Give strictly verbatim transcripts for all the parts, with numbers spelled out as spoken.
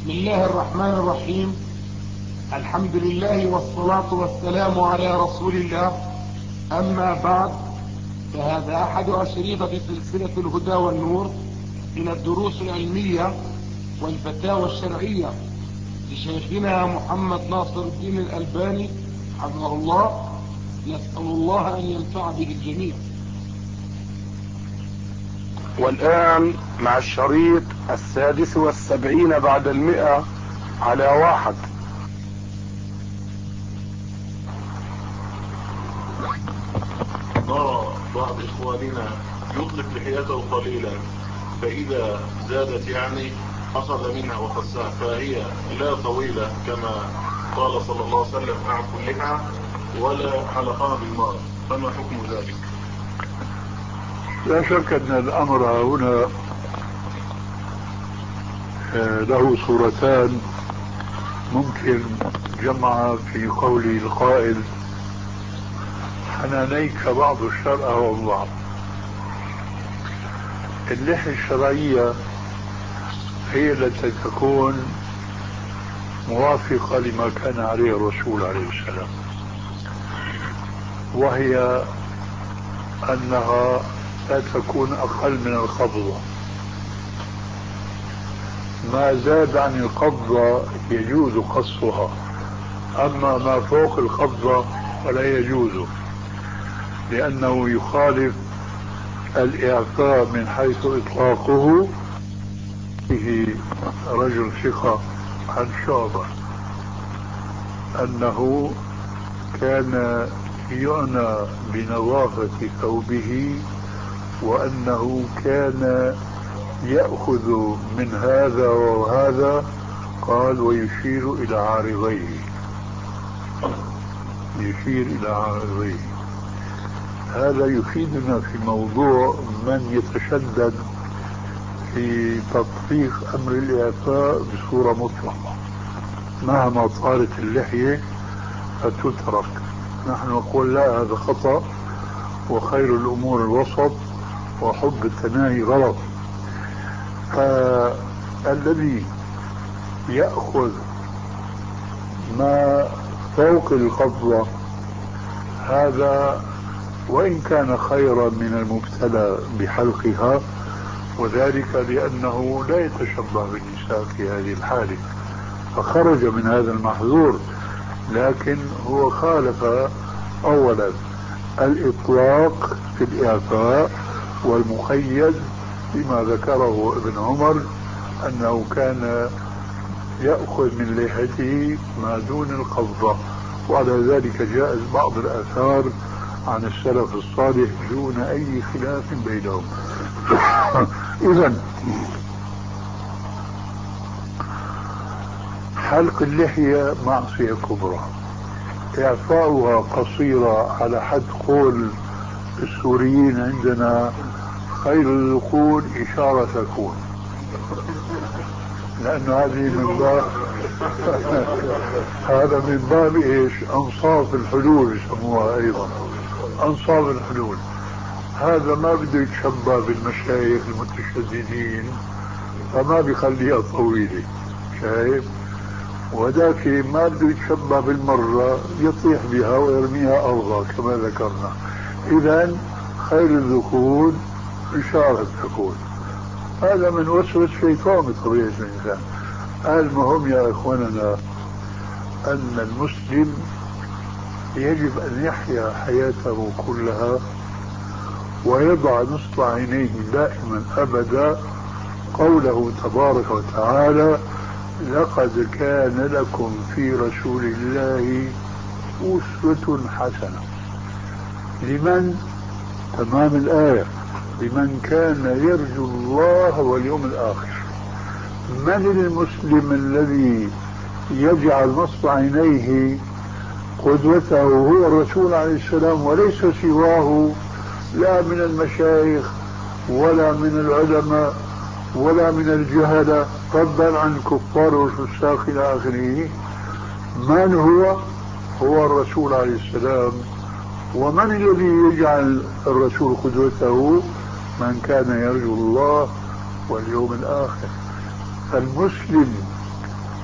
بسم الله الرحمن الرحيم. الحمد لله والصلاة والسلام على رسول الله. أما بعد، فهذا أحد أشريطة سلسلة الهدى والنور من الدروس العلمية والفتاوى الشرعية لشيخنا محمد ناصر الدين الألباني حفظه الله. نسأل الله أن ينفع به الجميع. والآن مع الشريط السادس والسبعين بعد المئة على واحد. نرى بعض إخواننا يطلق لحيته قليلا، فإذا زادت يعني أخذ منها وقصها، فهي لا طويلة كما قال صلى الله عليه وسلم أعفوا اللحى ولا حلقها بالماء، فما حكم ذلك؟ لا شك أن الأمر هنا له صورتان ممكن جمع في قول القائل حنانيك بعض الشرع والبعض. اللحية الشرعية هي التي تكون موافقة لما كان عليه الرسول عليه السلام، وهي أنها لا تكون أقل من القبضة. ما زاد عن القبضة يجوز قصها، أما ما فوق القبضة فلا يجوز، لأنه يخالف الإعفاء من حيث إطلاقه. به رجل ثقة عن شعبة أنه كان يعنى بنظافة ثوبه، وأنه كان يأخذ من هذا وهذا، قال ويشير إلى عارضيه، يشير إلى عارضيه. هذا يفيدنا في موضوع من يتشدد في تطبيق أمر الإعفاء بصورة مطلقة، مهما طالت اللحية فتترك. نحن نقول لا، هذا خطأ، وخير الأمور الوسط، وحب التناهي غلط. فالذي يأخذ ما فوق القبضة هذا وإن كان خيرا من المبتلى بحلقها، وذلك لأنه لا يتشبه بالنساء في هذه الحالة، فخرج من هذا المحظور. لكن هو خالف أولا الإطلاق في الإعفاء، والمقيد بما ذكره ابن عمر أنه كان يأخذ من لحيته ما دون القبضة. وعلى ذلك جاءت بعض الآثار عن السلف الصالح دون أي خلاف بينهم. إذن حلق اللحية معصية كبرى، إعفاؤها قصيرة على حد قول السوريين عندنا خير الذقون إشارة تكون، لأنه هذه من باب هذا من باب إيش؟ أنصاف الحلول يسموها أيضا، أنصاف الحلول. هذا ما بده يتشبه بالمشايخ المتشددين، فما بيخليها طويلة، شايف؟ وذاك ما بده يتشبه بالمرة، يطيح بها ويرميها ألغى كما ذكرنا. إذن خير الذكور إشارة تكون. هذا من وسوسة شيطان بطبيعة الإنسان. المهم يا إخواننا أن المسلم يجب أن يحيا حياته كلها ويضع نصب عينيه دائما أبدا قوله تبارك وتعالى لقد كان لكم في رسول الله أسوة حسنة. لمن؟ تمام الآية، لمن كان يرجو الله واليوم الآخر. من المسلم الذي يجعل نصب عينيه قدوته هو الرسول عليه السلام وليس سواه، لا من المشايخ ولا من العلماء ولا من الجهلة، فضلا عن الكفار والفساق إلى آخره؟ من هو؟ هو الرسول عليه السلام. ومن الذي يجعل الرسول قدوته؟ من كان يرجو الله واليوم الآخر. فالمسلم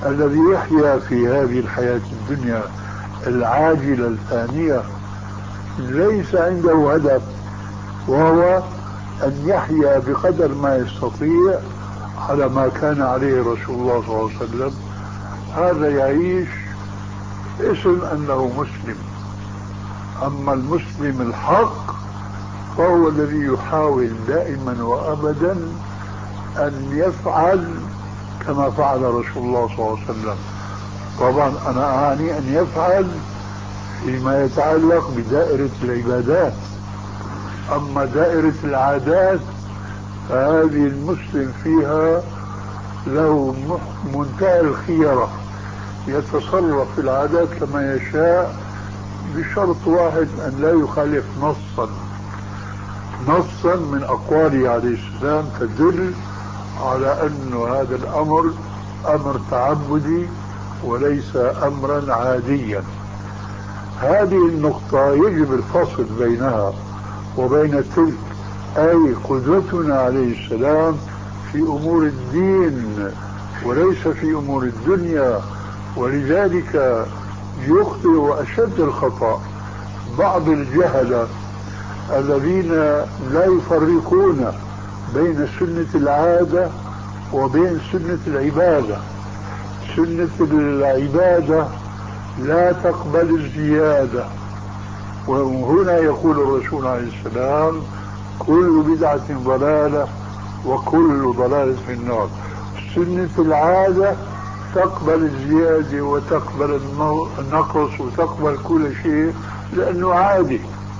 الذي يحيا في هذه الحياة الدنيا العاجلة الفانية ليس عنده هدف، وهو أن يحيا بقدر ما يستطيع على ما كان عليه رسول الله صلى الله عليه وسلم، هذا يعيش اسم أنه مسلم. أما المسلم الحق فهو الذي يحاول دائما وأبدا أن يفعل كما فعل رسول الله صلى الله عليه وسلم. طبعا أنا أعني أن يفعل فيما يتعلق بدائرة العبادات، أما دائرة العادات فهذه المسلم فيها له منتهى الخيرة، يتصرف في العادات كما يشاء بشرط واحد أن لا يخالف نصا نصا من أقواله عليه السلام تدل على أن هذا الأمر أمر تعبدي وليس أمرا عاديا. هذه النقطة يجب الفصل بينها وبين تلك، أي قدوتنا عليه السلام في أمور الدين وليس في أمور الدنيا. ولذلك يخطئ أشد الخطأ بعض الجهلة الذين لا يفرقون بين سنة العادة وبين سنة العبادة. سنة العبادة لا تقبل الزيادة، وهنا يقول الرسول عليه السلام كل بدعة ضلالة وكل ضلالة في النار. سنة العادة تقبل الزيادة وتقبل النقص وتقبل كل شيء لأنه عادي.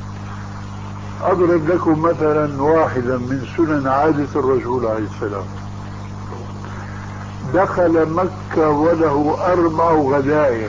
أضرب لكم مثلا واحدا من سنن عادة الرسول عليه السلام. دخل مكة وله أربع غدائر.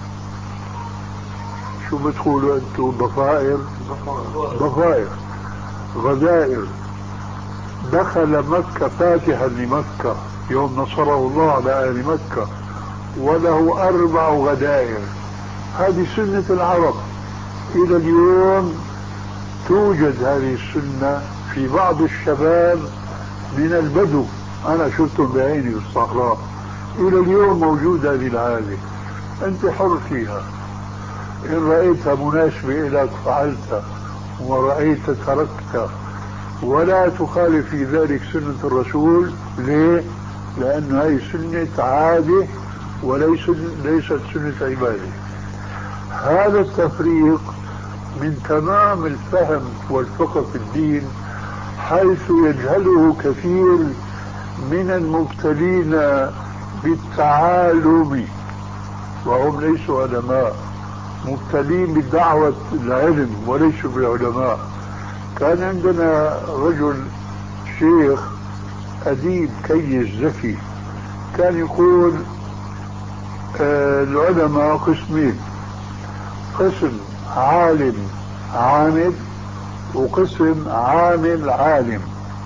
شو بتقولوا أنتم؟ ضفائر ضفائر غدائر. دخل مكة فاتحا لمكة يوم نصره الله على أهل مكة وله أربع غدائر. هذه سنة العرب، إلى اليوم توجد هذه السنة في بعض الشباب من البدو، أنا شفتهم بعيني في الصحراء، إلى اليوم موجودة هذه العادة. أنت حر فيها، إن رأيتها مناسبة لك فعلتها ورأيت تركتها، ولا تخالف في ذلك سنة الرسول. ليه؟ لأن هذه سنة عادة وليست ليست سنة عبادة. هذا التفريق من تمام الفهم والفقه في الدين، حيث يجهله كثير من المبتلين بالتعالم وهم ليسوا علماء، مبتلين بدعوة العلم وليسوا بعلماء. كان عندنا رجل شيخ أديب كيس ذكي كان يقول آه العلماء قسمين، قسم عالم عامل وقسم عامل عالم.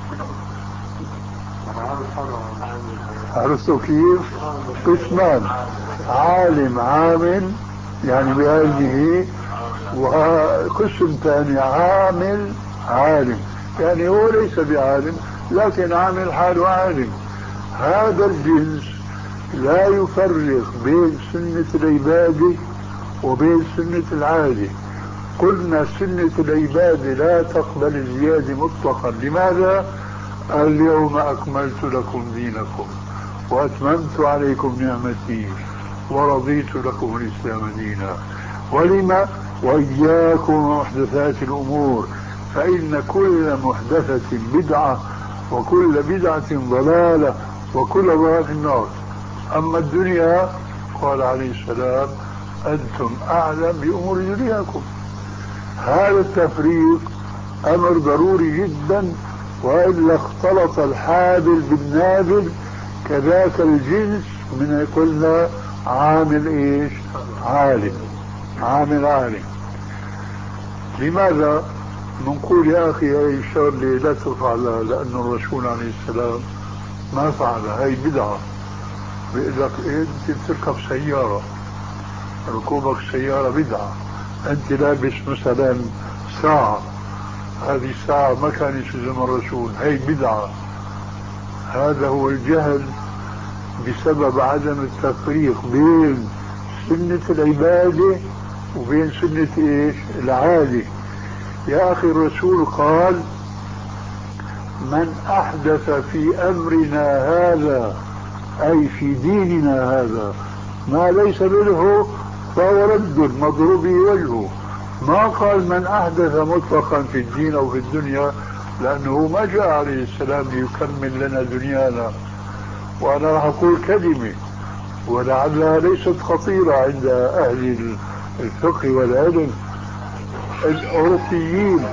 عرفتوا كيف؟ قسمان، عالم عامل يعني بعلمه، وقسم ثاني عامل عالم يعني هو ليس بعالم لكن عامل حاله عالم. هذا الجنس لا يفرق بين سنة العبادة وبين سنة العادة. قلنا سنة العبادة لا تقبل الزيادة مطلقا. لماذا؟ اليوم أكملت لكم دينكم وأتممت عليكم نعمتي ورضيت لكم الإسلام دينا. ولما؟ وإياكم محدثات الأمور فإن كل محدثة بدعة وكل بدعة ضلالة وكل ضلالة في النار. أما الدنيا قال عليه السلام أنتم أعلم بأمور دنياكم. هذا التفريق أمر ضروري جدا، وإلا اختلط الحابل بالنابل. كذاك الجنس من قلنا عامل إيش؟ عالم، عامل عالم. لماذا نقول يا أخي هاي الشغلة لا تفعل؟ لأن الرسول عليه السلام ما فعل، هاي بدعة. بيقول لك إيه أنت بتركب سيارة، ركوبك سيارة بدعة. أنت لابس مثلا ساعة، هذه الساعة ما كانت في زمن الرسول، هاي بدعة. هذا هو الجهل بسبب عدم التفريق بين سنة العبادة وبين سنة ايش العادة. يا اخي الرسول قال من احدث في امرنا هذا اي في ديننا هذا ما ليس منه فهو رد مضروب وجهه. ما قال من احدث مطلقا في الدين او في الدنيا، لانه ما جاء عليه السلام ليكمل لنا دنيانا. وانا راح اقول كلمة ولعلها ليست خطيرة عند اهل الفقه والعلم. الاوروبيين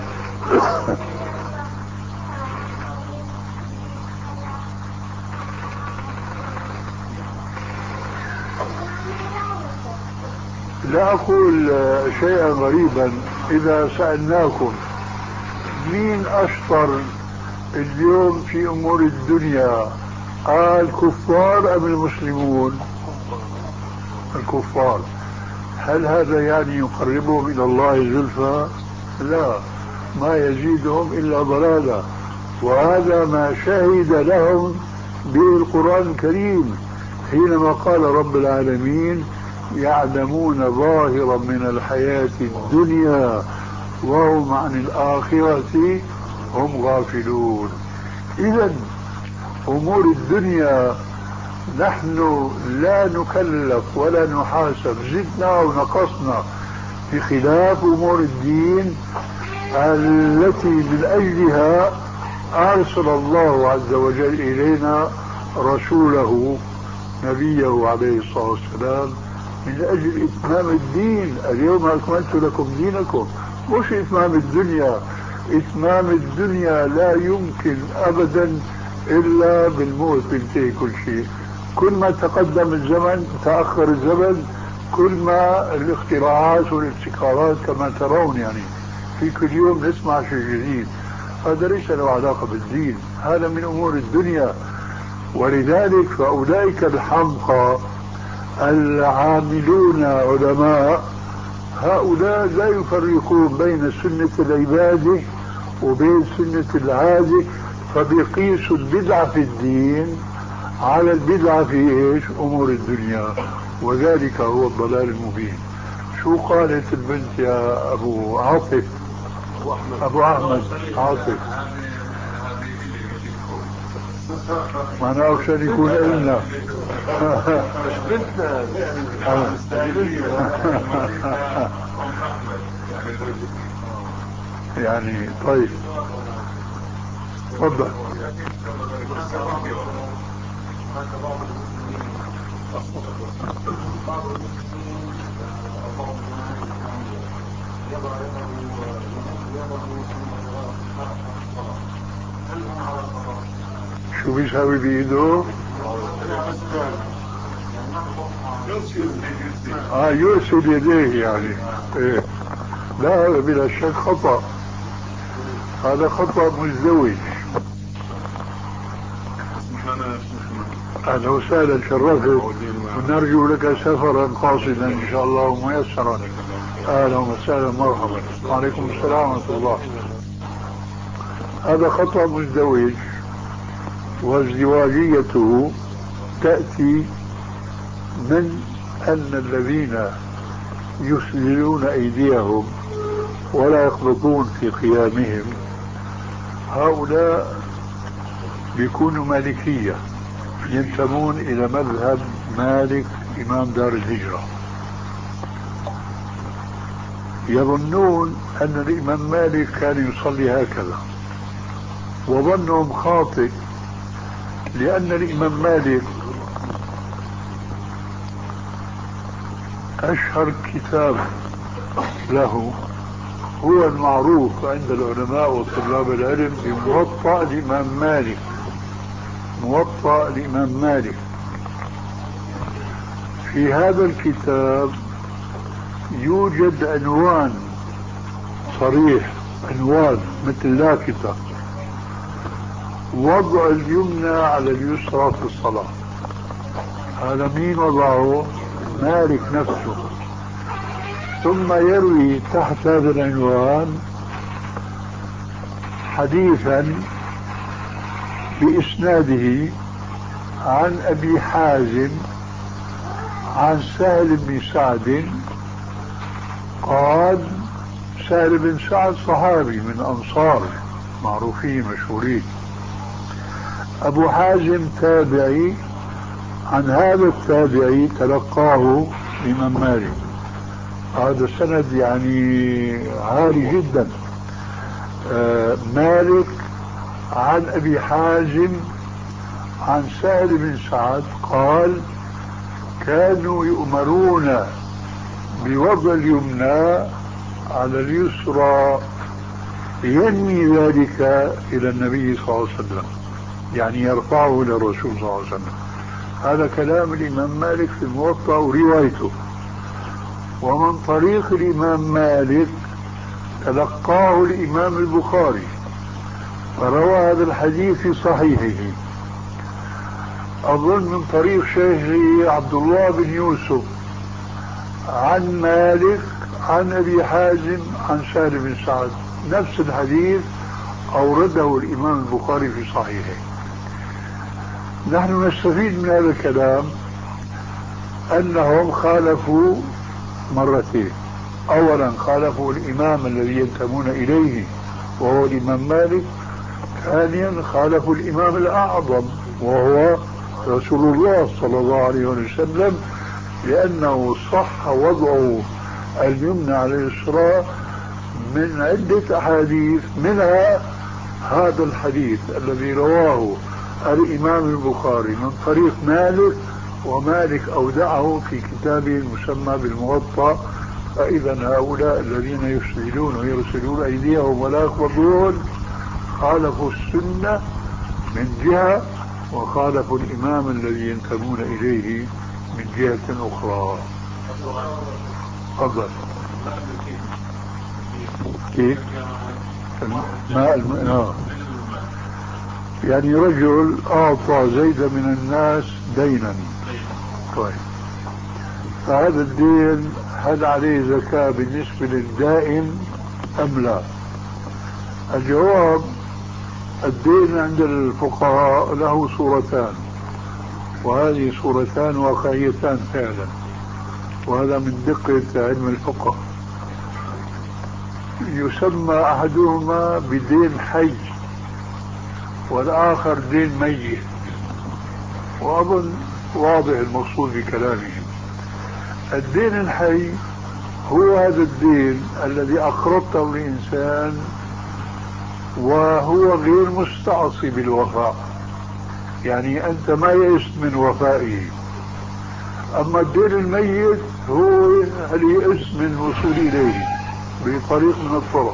لا أقول شيئا غريبا إذا سألناكم مين أشطر اليوم في أمور الدنيا، الكفار أم المسلمون؟ الكفار. هل هذا يعني يقربهم إلى الله زلفى؟ لا، ما يزيدهم إلا ضلالا. وهذا ما شهد لهم به القرآن الكريم حينما قال رب العالمين يعلمون ظاهرا من الحياة الدنيا وهم عن الآخرة هم غافلون. إذن أمور الدنيا نحن لا نكلف ولا نحاسب زدنا ونقصنا، بخلاف أمور الدين التي من أجلها أرسل الله عز وجل إلينا رسوله نبيه عليه الصلاة والسلام من أجل إتمام الدين. اليوم أكملت لكم دينكم، مش إتمام الدنيا. إتمام الدنيا لا يمكن أبدا إلا بالموت، بينتهي كل شيء. كل ما تقدم الزمن تأخر الزمن، كل ما الاختراعات والابتكارات كما ترون يعني في كل يوم نسمع شيء جديد. هذا ليس له علاقة بالدين، هذا من أمور الدنيا. ولذلك فأولئك الحمقى العاملون علماء هؤلاء لا يفرقون بين سنة العبادة وبين سنة العادة، فبيقيسوا البدعة في الدين على البدعة في ايش؟ أمور الدنيا، وذلك هو الضلال المبين. شو قالت البنت يا أبو عاطف؟ أبو أحمد عاطف معناه عشان يكون إلنا مش بنتنا يعني. طيب تفضل. شو بيساوي بإيده؟ اه يرسل يديه يعني. ايه لا، هذا بلا شك خطأ، هذا خطأ مزدوج. أهلا وسهلا، شرفت، ونرجو لك سفرا قاصدا إن شاء الله وميسرا. أهلا وسهلا، مرحبا. وعليكم السلام ورحمة الله. هذا خطأ مزدوج، وازدواجيته تأتي من أن الذين يسدلون أيديهم ولا يقبضون في قيامهم هؤلاء بيكونوا مالكية، ينتمون إلى مذهب مالك إمام دار الهجرة. يظنون أن الإمام مالك كان يصلي هكذا، وظنهم خاطئ، لأن الإمام مالك أشهر كتاب له هو المعروف عند العلماء وطلاب العلم بموطأ الإمام مالك. موطأ الإمام مالك، في هذا الكتاب يوجد عنوان صريح، عنوان مثل لافتة: وضع اليمنى على اليسرى في الصلاة. هذا مين وضعه؟ مالك نفسه. ثم يروي تحت هذا العنوان حديثا بإسناده عن أبي حازم عن سهل بن سعد قال، سهل بن سعد صحابي من أنصار معروفين مشهورين، أبو حازم تابعي، عن هذا التابعي تلقاه الإمام مالك. هذا سند يعني عالي جدا. آه مالك عن أبي حازم عن سهل بن سعد قال، كانوا يؤمرون بوضع اليمنى على اليسرى، ينمي ذلك إلى النبي صلى الله عليه وسلم، يعني يرفعه إلى الرسول صلى الله عليه وسلم. هذا كلام الإمام مالك في الموطأ وروايته. ومن طريق الإمام مالك تلقاه الإمام البخاري فروى هذا الحديث في صحيحه، أظن من طريق شيخه عبد الله بن يوسف عن مالك عن أبي حازم عن سهل بن سعد، نفس الحديث أورده الإمام البخاري في صحيحه. نحن نستفيد من هذا الكلام أنهم خالفوا مرتين. أولا خالفوا الإمام الذي ينتمون إليه وهو الإمام مالك، ثانيا خالفوا الإمام الأعظم وهو رسول الله صلى الله عليه وسلم، لأنه صح وضعه اليمنى على اليسرى من عدة أحاديث، منها هذا الحديث الذي رواه الإمام البخاري من طريق مالك، ومالك أودعه في كتابه المسمى بالموطأ. فإذا هؤلاء الذين يسجلون ويرسلون أيديهم ولا يقبضون خالفوا السنة من جهة، وخالفوا الإمام الذي ينتمون إليه من جهة أخرى. تفضل. كيف؟ الماء الماء يعني رجل أعطى زيد من الناس دينا، طيب، فهذا الدين هل عليه زكاة بالنسبة للدائن أم لا؟ الجواب: الدين عند الفقهاء له صورتان، وهذه صورتان واقعيتان فعلا، وهذا من دقة علم الفقه. يسمى أحدهما بدين حي والآخر دين ميت، وأظن واضح المقصود بكلامهم. الدين الحي هو هذا الدين الذي أقرضته الإنسان وهو غير مستعصي بالوفاء، يعني أنت ما يئست من وفائه. أما الدين الميت هو اللي يئس من الوصول إليه بطريق من الطرق.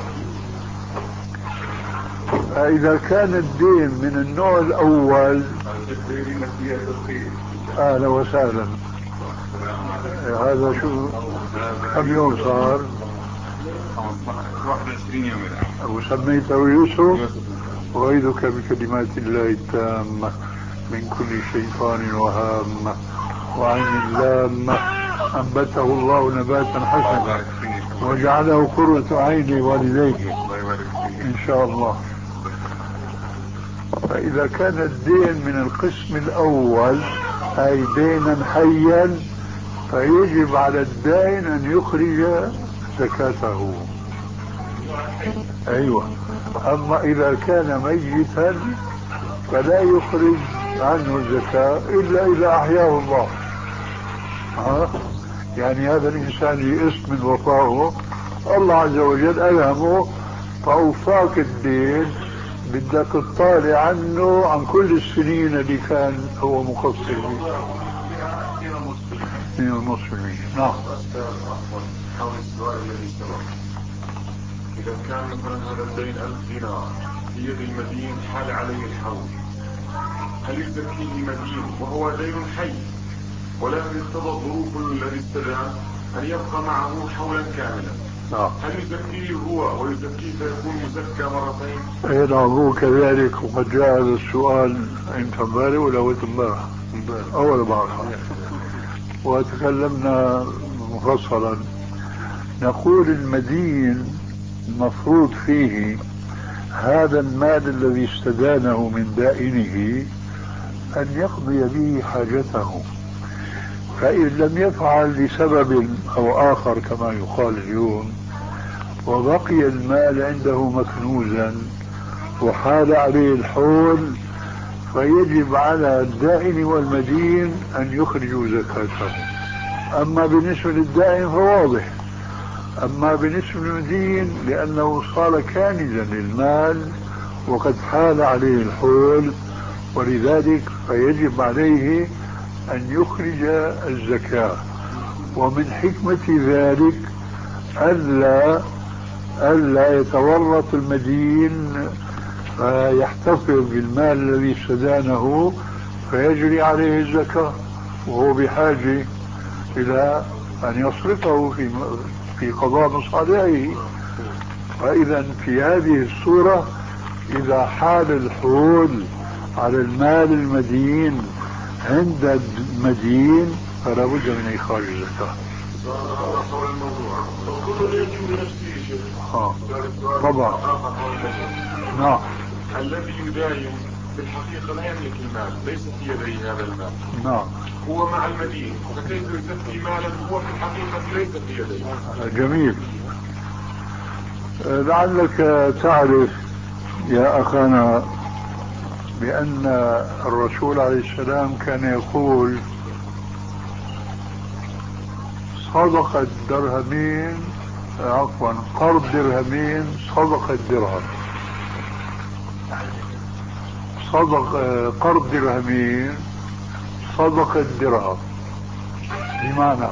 فإذا كان الدين من النوع الأول، أهلا وسهلا. هذا شو كم يوم صار؟ واحد وعشرين يوم الآن. وسميته يوسف. وأعيذك بكلمات الله التامة من كل شيطان وهامة وعين لامة أنبته الله نباتا حسنا وجعله قرة عين والديه إن شاء الله. فإذا كان الدين من القسم الأول أي دينا حيا، فيجب على الدائن أن يخرج زكاته. أيوة. أما إذا كان ميتا فلا يخرج عنه الزكاة إلا إذا أحياه الله. ها؟ يعني هذا الإنسان يئس من وفائه، الله عز وجل ألهمه فأوفاك الدين، بدك تطالع عنه عن كل السنين اللي كان هو مقصر من المسلمين. نعم. حول السؤال الذي سبق، إذا كان مثلا هذا الدين ألف دينار في يد المدين حال عليه الحول، هل يزكيه المدين وهو دين حي ولم يقتضى الظروف الذي استدان أن يبقى معه حولا كاملا؟ نعم. هل يزكيه هو ويزكيه فيكون مزكى مرتين؟ اي نعم، هو كذلك. وقد جاء هذا السؤال انت امبارح ولا هو امبارح؟ اول امبارح، وتكلمنا مفصلا. نقول المدين المفروض فيه هذا المال الذي استدانه من دائنه أن يقضي به حاجته، فإن لم يفعل لسبب أو آخر كما يقال اليوم وبقي المال عنده مكنوزا وحال عليه الحول، فيجب على الدائن والمدين أن يخرجوا زكاته. أما بالنسبة للدائن فواضح، أما بالنسبة للمدين لأنه صار كانزا للمال وقد حال عليه الحول، ولذلك فيجب عليه أن يخرج الزكاة. ومن حكمة ذلك ألا ألا يتورط المدين فيحتفظ بالمال الذي استدانه فيجري عليه الزكاة وهو بحاجة إلى أن يصرفه في في قضاء مصالحه. فإذا في هذه الصورة إذا حال الحول على المال المدين عند المدين فلا بد من إخراج الزكاة. آه. طبعا. نعم. الذي يداين بالحقيقة لا يملك المال، ليس في يديه هذا المال. نعم. هو مع المدين، فكيف يزكي مالا هو في الحقيقة ليس في يديه؟ جميل. لعلك تعرف يا أخانا بأن الرسول عليه السلام كان يقول صدقة درهمين عفوا قرض درهمين صدقة درهم. صدق قرض درهمين صدقة درهم، بمعنى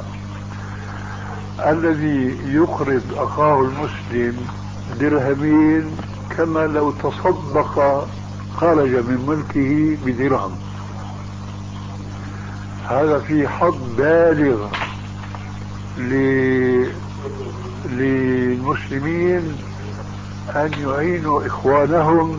الذي يقرض أخاه المسلم درهمين كما لو تصدق خرج من ملكه بدرهم. هذا في حظ بالغ للمسلمين أن يعينوا إخوانهم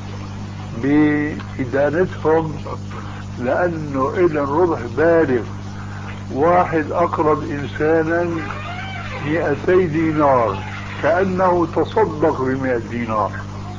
بإدانتهم، لأنه إلى الربح بالغ. واحد أقرض إنسانا مئتي دينار كأنه تصدق بمئة دينار.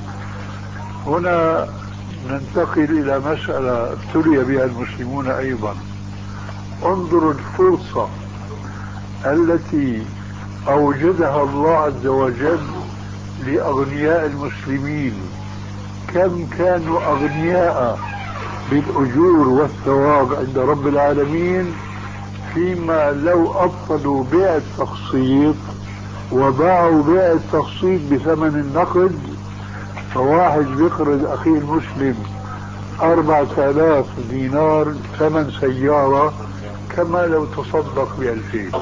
هنا ننتقل إلى مسألة ابتلي بها المسلمون أيضا. انظروا الفرصة التي أوجدها الله عز وجل لأغنياء المسلمين. كم كانوا أغنياء بالأجور والثواب عند رب العالمين، فيما لو أبطلوا بيع التقسيط وباعوا بيع التقسيط بثمن النقد، فواحد بيقرض أخيه المسلم أربعة آلاف دينار ثمن سيارة كما لو تصدق بألفين.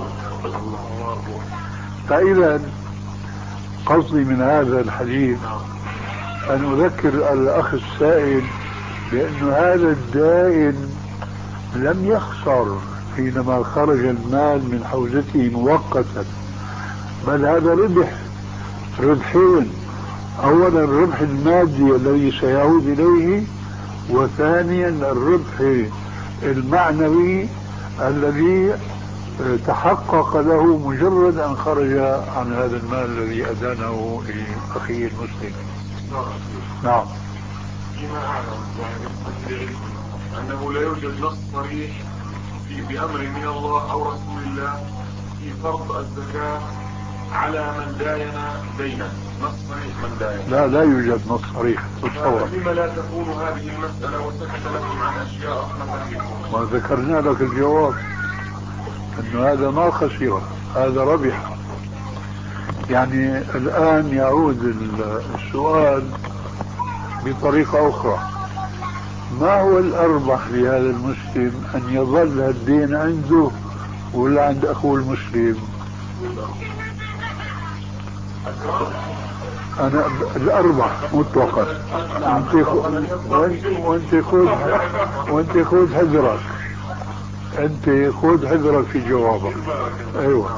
فإذا قصدي من هذا الحديث أن أذكر الأخ السائل بأن هذا الدائن لم يخسر حينما خرج المال من حوزته مؤقتا، بل هذا ربح ربحين: أولا الربح المادي الذي سيعود إليه، وثانيا الربح المعنوي الذي تحقق له مجرد أن خرج عن هذا المال الذي أدانه لأخيه المسلم. نعم. فيما أعلم يعني أنه لا يوجد نص صريح في بأمر من الله أو رسول الله في فرض الزكاة على من داين دينا، نص صريح من داين. لا لا يوجد نص صريح. لما لا تكون هذه المسألة وسكت لكم عن أشياء أخرى؟ وذكرنا لك الجواب أنه هذا ما خسر، هذا ربح. يعني الآن يعود السؤال بطريقة أخرى: ما هو الأربح لهذا المسلم، أن يظل الدين عنده ولا عند أخوه المسلم؟ أنا الأربح مطلقا. وأنت خذ وأنت خذ حذرك، أنت خذ حذرك في جوابك. أيوة.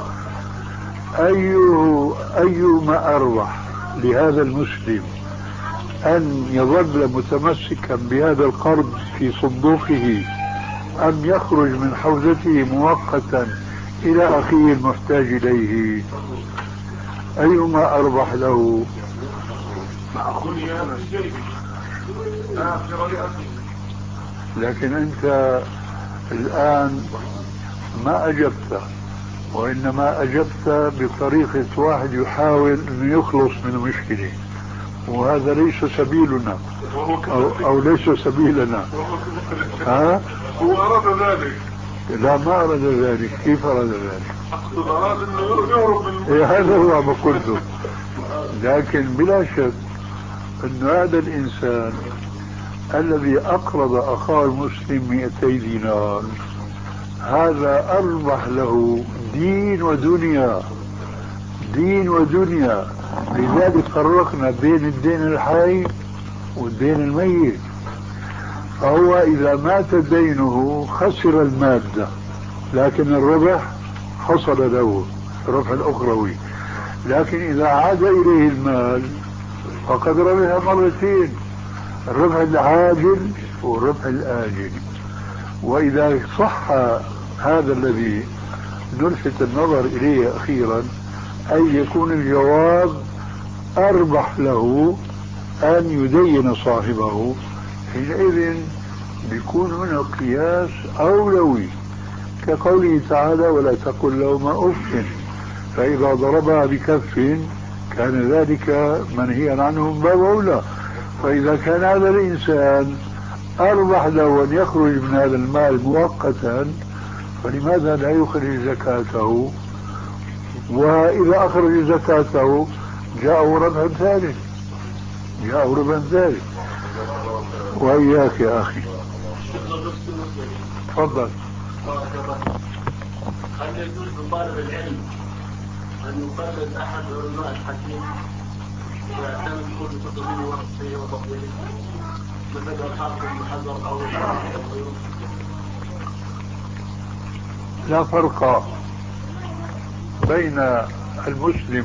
أيه أيما أربح لهذا المسلم، أن يظل متمسكا بهذا القرض في صندوقه أم يخرج من حوزته مؤقتا إلى أخيه المحتاج إليه؟ أيما أربح له؟ لكن أنت الآن ما أجبت، وإنما أجبت بطريقة واحد يحاول أن يخلص من المشكلة، وهذا ليس سبيلنا أو, أو ليس سبيلنا. ها؟ هو أراد ذلك. لا ما أراد ذلك. كيف أراد ذلك؟ أقصد أراد أنه يهرب من إيه هذا هو ما قلته. لكن بلا شك أن هذا الإنسان الذي أقرض أخاه المسلم مئتي دينار هذا أربح له دين ودنيا، دين ودنيا. لذلك فرقنا بين الدين الحي والدين الميت. فهو إذا مات دينه خسر المادة، لكن الربح حصل له الربح الأخروي. لكن إذا عاد إليه المال فقد ربح مرتين، الربح العاجل والربح الآجل. وإذا صح هذا الذي نلفت النظر إليه أخيرا، أن يكون الجواب أربح له أن يدين صاحبه، حينئذ بيكون هنا قياس أولوي، كقوله تعالى ولا تقل لهما أف، فإذا ضربها بكف كان ذلك منهيا عنه من باب أولى. فإذا كان هذا الإنسان أربح له أن يخرج من هذا المال مؤقتا، فلماذا لا يخرج زكاته؟ وإذا أخرج زكاته جاءه ربح ثالث، جاءه ربح ثالث. وإياك يا أخي تفضل. هل يجوز لطالب العلم أن يقلد أحد علماء الحديث إذا كان يقول بتقديمه ونفسه وتطبيقه مثل الحافظ بن حجر أو غيره؟ لا فرق بين المسلم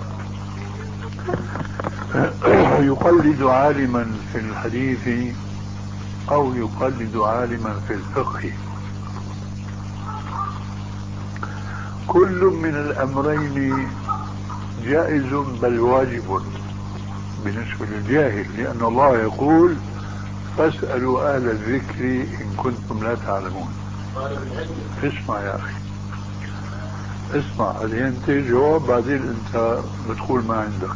يقلد عالما في الحديث أو يقلد عالما في الفقه. كل من الأمرين جائز بل واجب بالنسبة للجاهل، لأن الله يقول فاسألوا أهل الذكر إن كنتم لا تعلمون. اسمع يا أخي اسمع، هذه أنت جواب بعدين أنت بتقول ما عندك،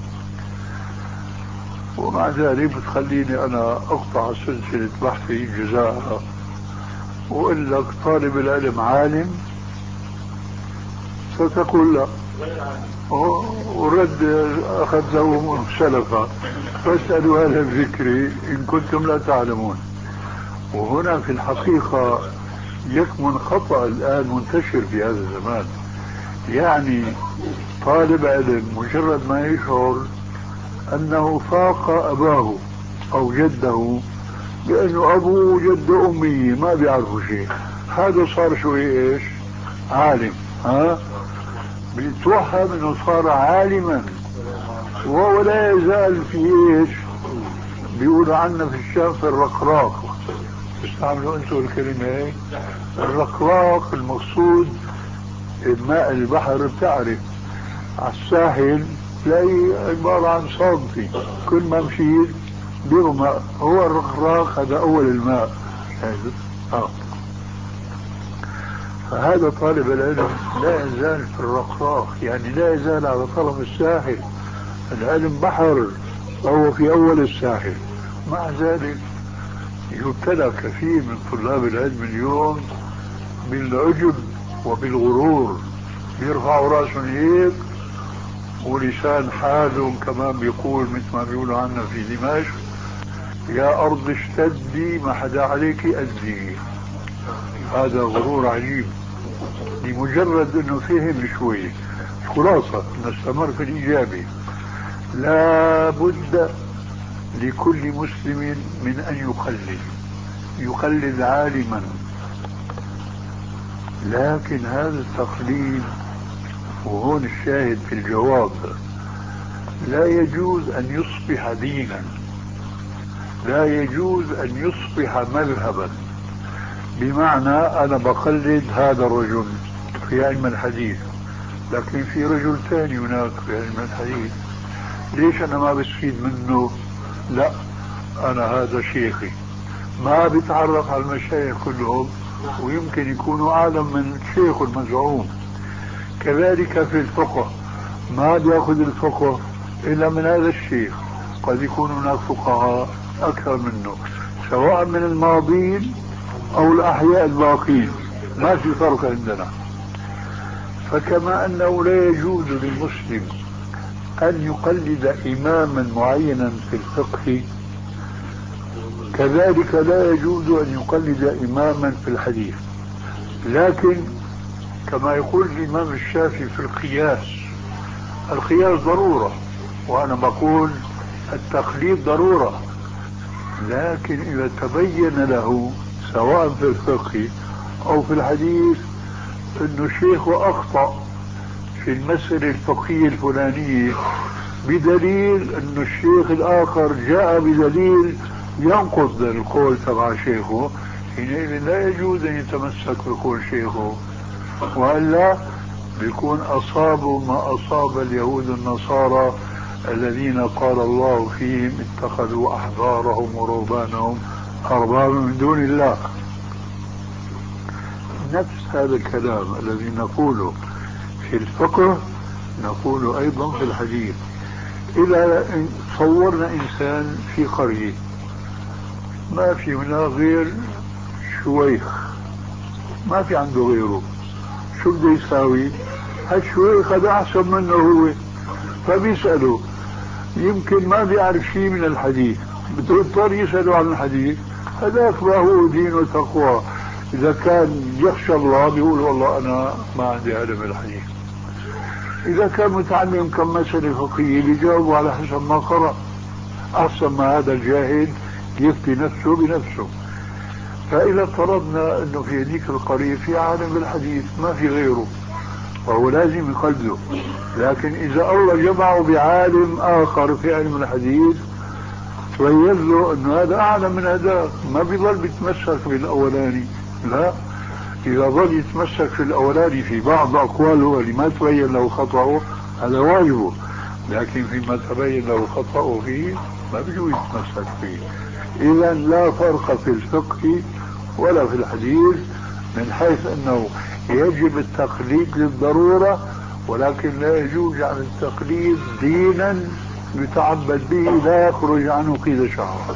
ومع ذلك بتخليني أنا أقطع سلسلة بحثي جزاءها وأقول لك طالب العلم عالم، فتقول لا ورد أخذ له سلفا فاسألوا أهل الذكر إن كنتم لا تعلمون. وهنا في الحقيقة يكمن خطأ الآن منتشر في هذا الزمان. يعني طالب علم مجرد ما يشعر أنه فاق أباه أو جده لأنه أبوه وجد أمي ما بيعرفوا شيء، هذا صار شوي إيش عالم. ها بيتوهم أنه صار عالما، وهو لا يزال في إيش بيقولوا عنا في الشام في الرقراق. تستعملوا أنتوا الكلمة هيك الرقراق، المقصود الماء البحر بتعرف على الساحل تلاقي عبارة عن صادفي، كل ما مشيت بيرمى، هو الرقراق هذا أول الماء هذا. آه. فهذا طالب العلم لا يزال في الرقراق، يعني لا يزال على طرف الساحل، العلم بحر وهو في أول الساحل. مع ذلك يبتلى كثير من طلاب العلم اليوم بالعجب وبالغرور، بيرفعوا راسهم هيك ولسان حالهم كمان بيقول مثل ما بيقولوا عنا في دمشق يا أرض اشتدي ما حدا عليك أدي. هذا غرور عجيب لمجرد أنه فهم شوي. خلاصة نستمر في الإجابة. لا بد لكل مسلم من أن يقلد يقلد عالما، لكن هذا التقليد وهون الشاهد في الجواب لا يجوز أن يصبح دينا، لا يجوز أن يصبح مذهبا. بمعنى أنا بقلد هذا الرجل في علم الحديث، لكن في رجل ثاني هناك في علم الحديث، ليش أنا ما بستفيد منه؟ لا أنا هذا شيخي. ما بيتعرف على المشايخ كلهم ويمكن يكونوا أعلم من الشيخ المزعوم. كذلك في الفقه ما بيأخذ الفقه إلا من هذا الشيخ، قد يكون هناك فقهاء أكثر منه سواء من الماضين أو الأحياء الباقين، ما في فرق عندنا. فكما أنه لا يجوز للمسلم أن يقلد إماما معينا في الفقه، كذلك لا يجوز أن يقلد إماما في الحديث. لكن كما يقول الإمام الشافعي في القياس، القياس ضرورة، وأنا بقول التقليد ضرورة، لكن إذا تبين له سواء في الفقه أو في الحديث أن الشيخ أخطأ في المسألة الفقهية الفلانية بدليل أن الشيخ الآخر جاء بدليل ينقض القول تبع شيخه، حينئذ لا يجوز أن يتمسك بقول شيخه، وإلا بيكون أصابوا ما أصاب اليهود النصارى الذين قال الله فيهم اتخذوا أحبارهم ورهبانهم أربابا من دون الله. نفس هذا الكلام الذي نقوله في الفقه نقوله أيضا في الحديث. إذا صورنا إنسان في قرية ما في هنا غير شويخ، ما في عنده غيره، شو بده يساوي؟ هالشويخ هذا أحسن منه هو، فبيسأله يمكن ما بيعرف شيء من الحديث، بده يضطر يسأله عن الحديث. هذاك ما هو دين وتقوى، إذا كان يخشى الله بيقول والله أنا ما عندي علم الحديث. إذا كان متعلم كم مسألة فقهية بيجاوب على حسب ما قرأ، أحسن ما هذا الجاهل يفتي نفسه بنفسه. فإذا افترضنا أنه في هذيك القرية في عالم بالحديث ما في غيره، فهو لازم يقلده. لكن إذا الله جمعه بعالم آخر في علم الحديث تبين له أنه هذا أعلم من هذا، ما بيضل بيتمسك بالأولاني، لا، إذا ظل يتمسك في الأولاني في بعض أقواله اللي ما تبين له خطأه هذا واجبه، لكن فيما تبين له خطأه فيه ما بيجوز يتمسك فيه. إذا لا فرق في الفقه ولا في الحديث من حيث أنه يجب التقليد للضرورة، ولكن لا يجوز عن التقليد دينا يتعبد به لا يخرج عنه قيد شعر.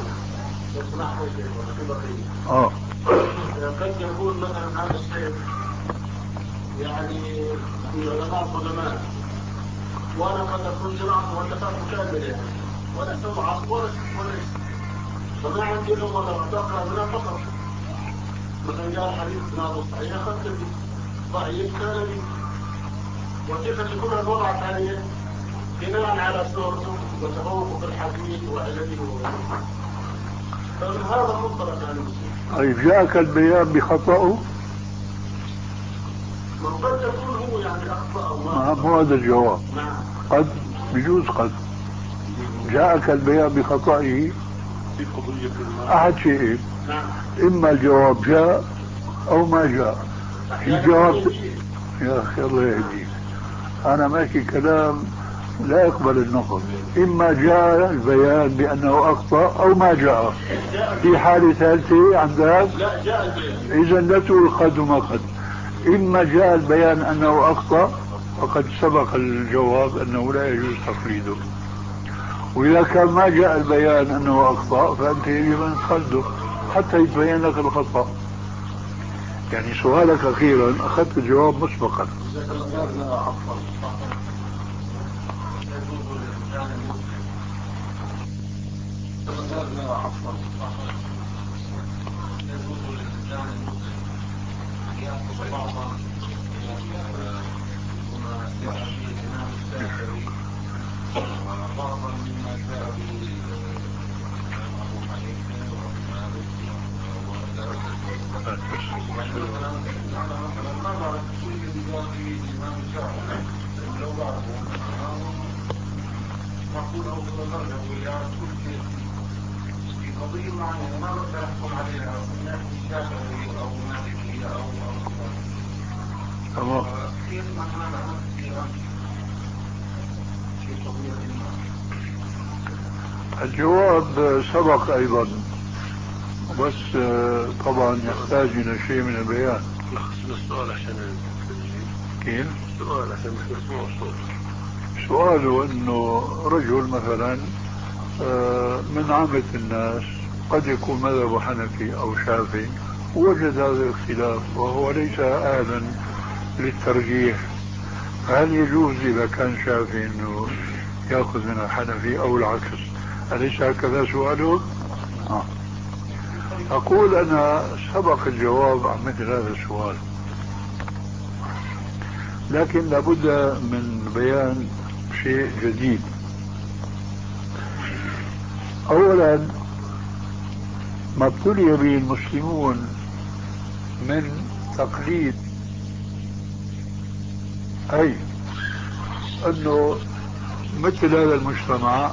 اه قد يكون مثلا هذا الشيء يعني من علماء القدماء، وانا قد اكون جمعت واتفقت كامل يعني ولا سمعت ولا ولا فما عندي لغه ولا اقرا منها فقط. مثلا جاء الحديث اسناده صحيح اخذت به، ضعيف كان لي، وكيف ان يكون الوضع الثاني بناء على سورته وتفوقه في الحديث وعلمه وغيره. فمن هذا المنطلق يعني طيب جاءك البيان بخطأه؟ قد يكون هو يعني أخطأ. مو هذا الجواب. قد بيجوز قد جاءك البيان بخطئه أحد شيئين، إما الجواب جاء أو ما جاء. في جواب يا أخي الله يهديك، أنا ماشي كلام لا يقبل النقد. إما جاء البيان بأنه أخطأ أو ما جاء. في حالة ثالثة عندك إذا لا تقول قد وما قد. إما جاء البيان أنه أخطأ فقد سبق الجواب أنه لا يجوز تقليده، وإذا كان ما جاء البيان أنه أخطأ فأنت يجب أن تقلده حتى يتبين لك الخطأ. يعني سؤالك أخيرا أخذت الجواب مسبقا. الجواب سبق أيضا، بس طبعا يحتاج إلى شيء من البيان. السؤال عشان كيف؟ السؤال عشان مش مسموع الصوت. سؤاله أنه رجل مثلا من عامة الناس قد يكون مذهب حنفي أو شافعي ووجد هذا الاختلاف وهو ليس أهلا للترجيح، هل يجوز إذا كان شافعي أنه يأخذ من الحنفي أو العكس؟ أليس هكذا سؤاله؟ آه. أقول أنا سبق الجواب عن مثل هذا السؤال، لكن لابد من بيان شيء جديد. أولا ما ابتلي به المسلمون من تقليد، أي أنه مثل هذا المجتمع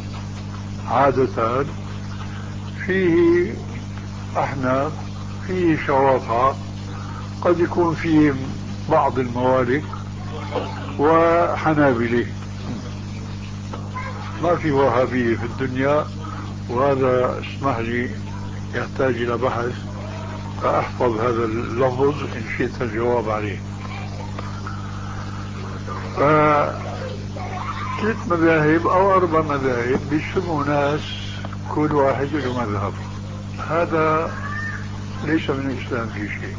عادة فيه أحناف، فيه شرافة، قد يكون فيه بعض الموالك وحنابلة، ما في وهابية في الدنيا، وهذا اسمح لي يحتاج إلى بحث فأحفظ هذا اللفظ إن شئت الجواب عليه. ثلاث مذاهب أو أربع مذاهب بيجتمعوا ناس كل واحد له مذهب، هذا ليس من الإسلام في شيء،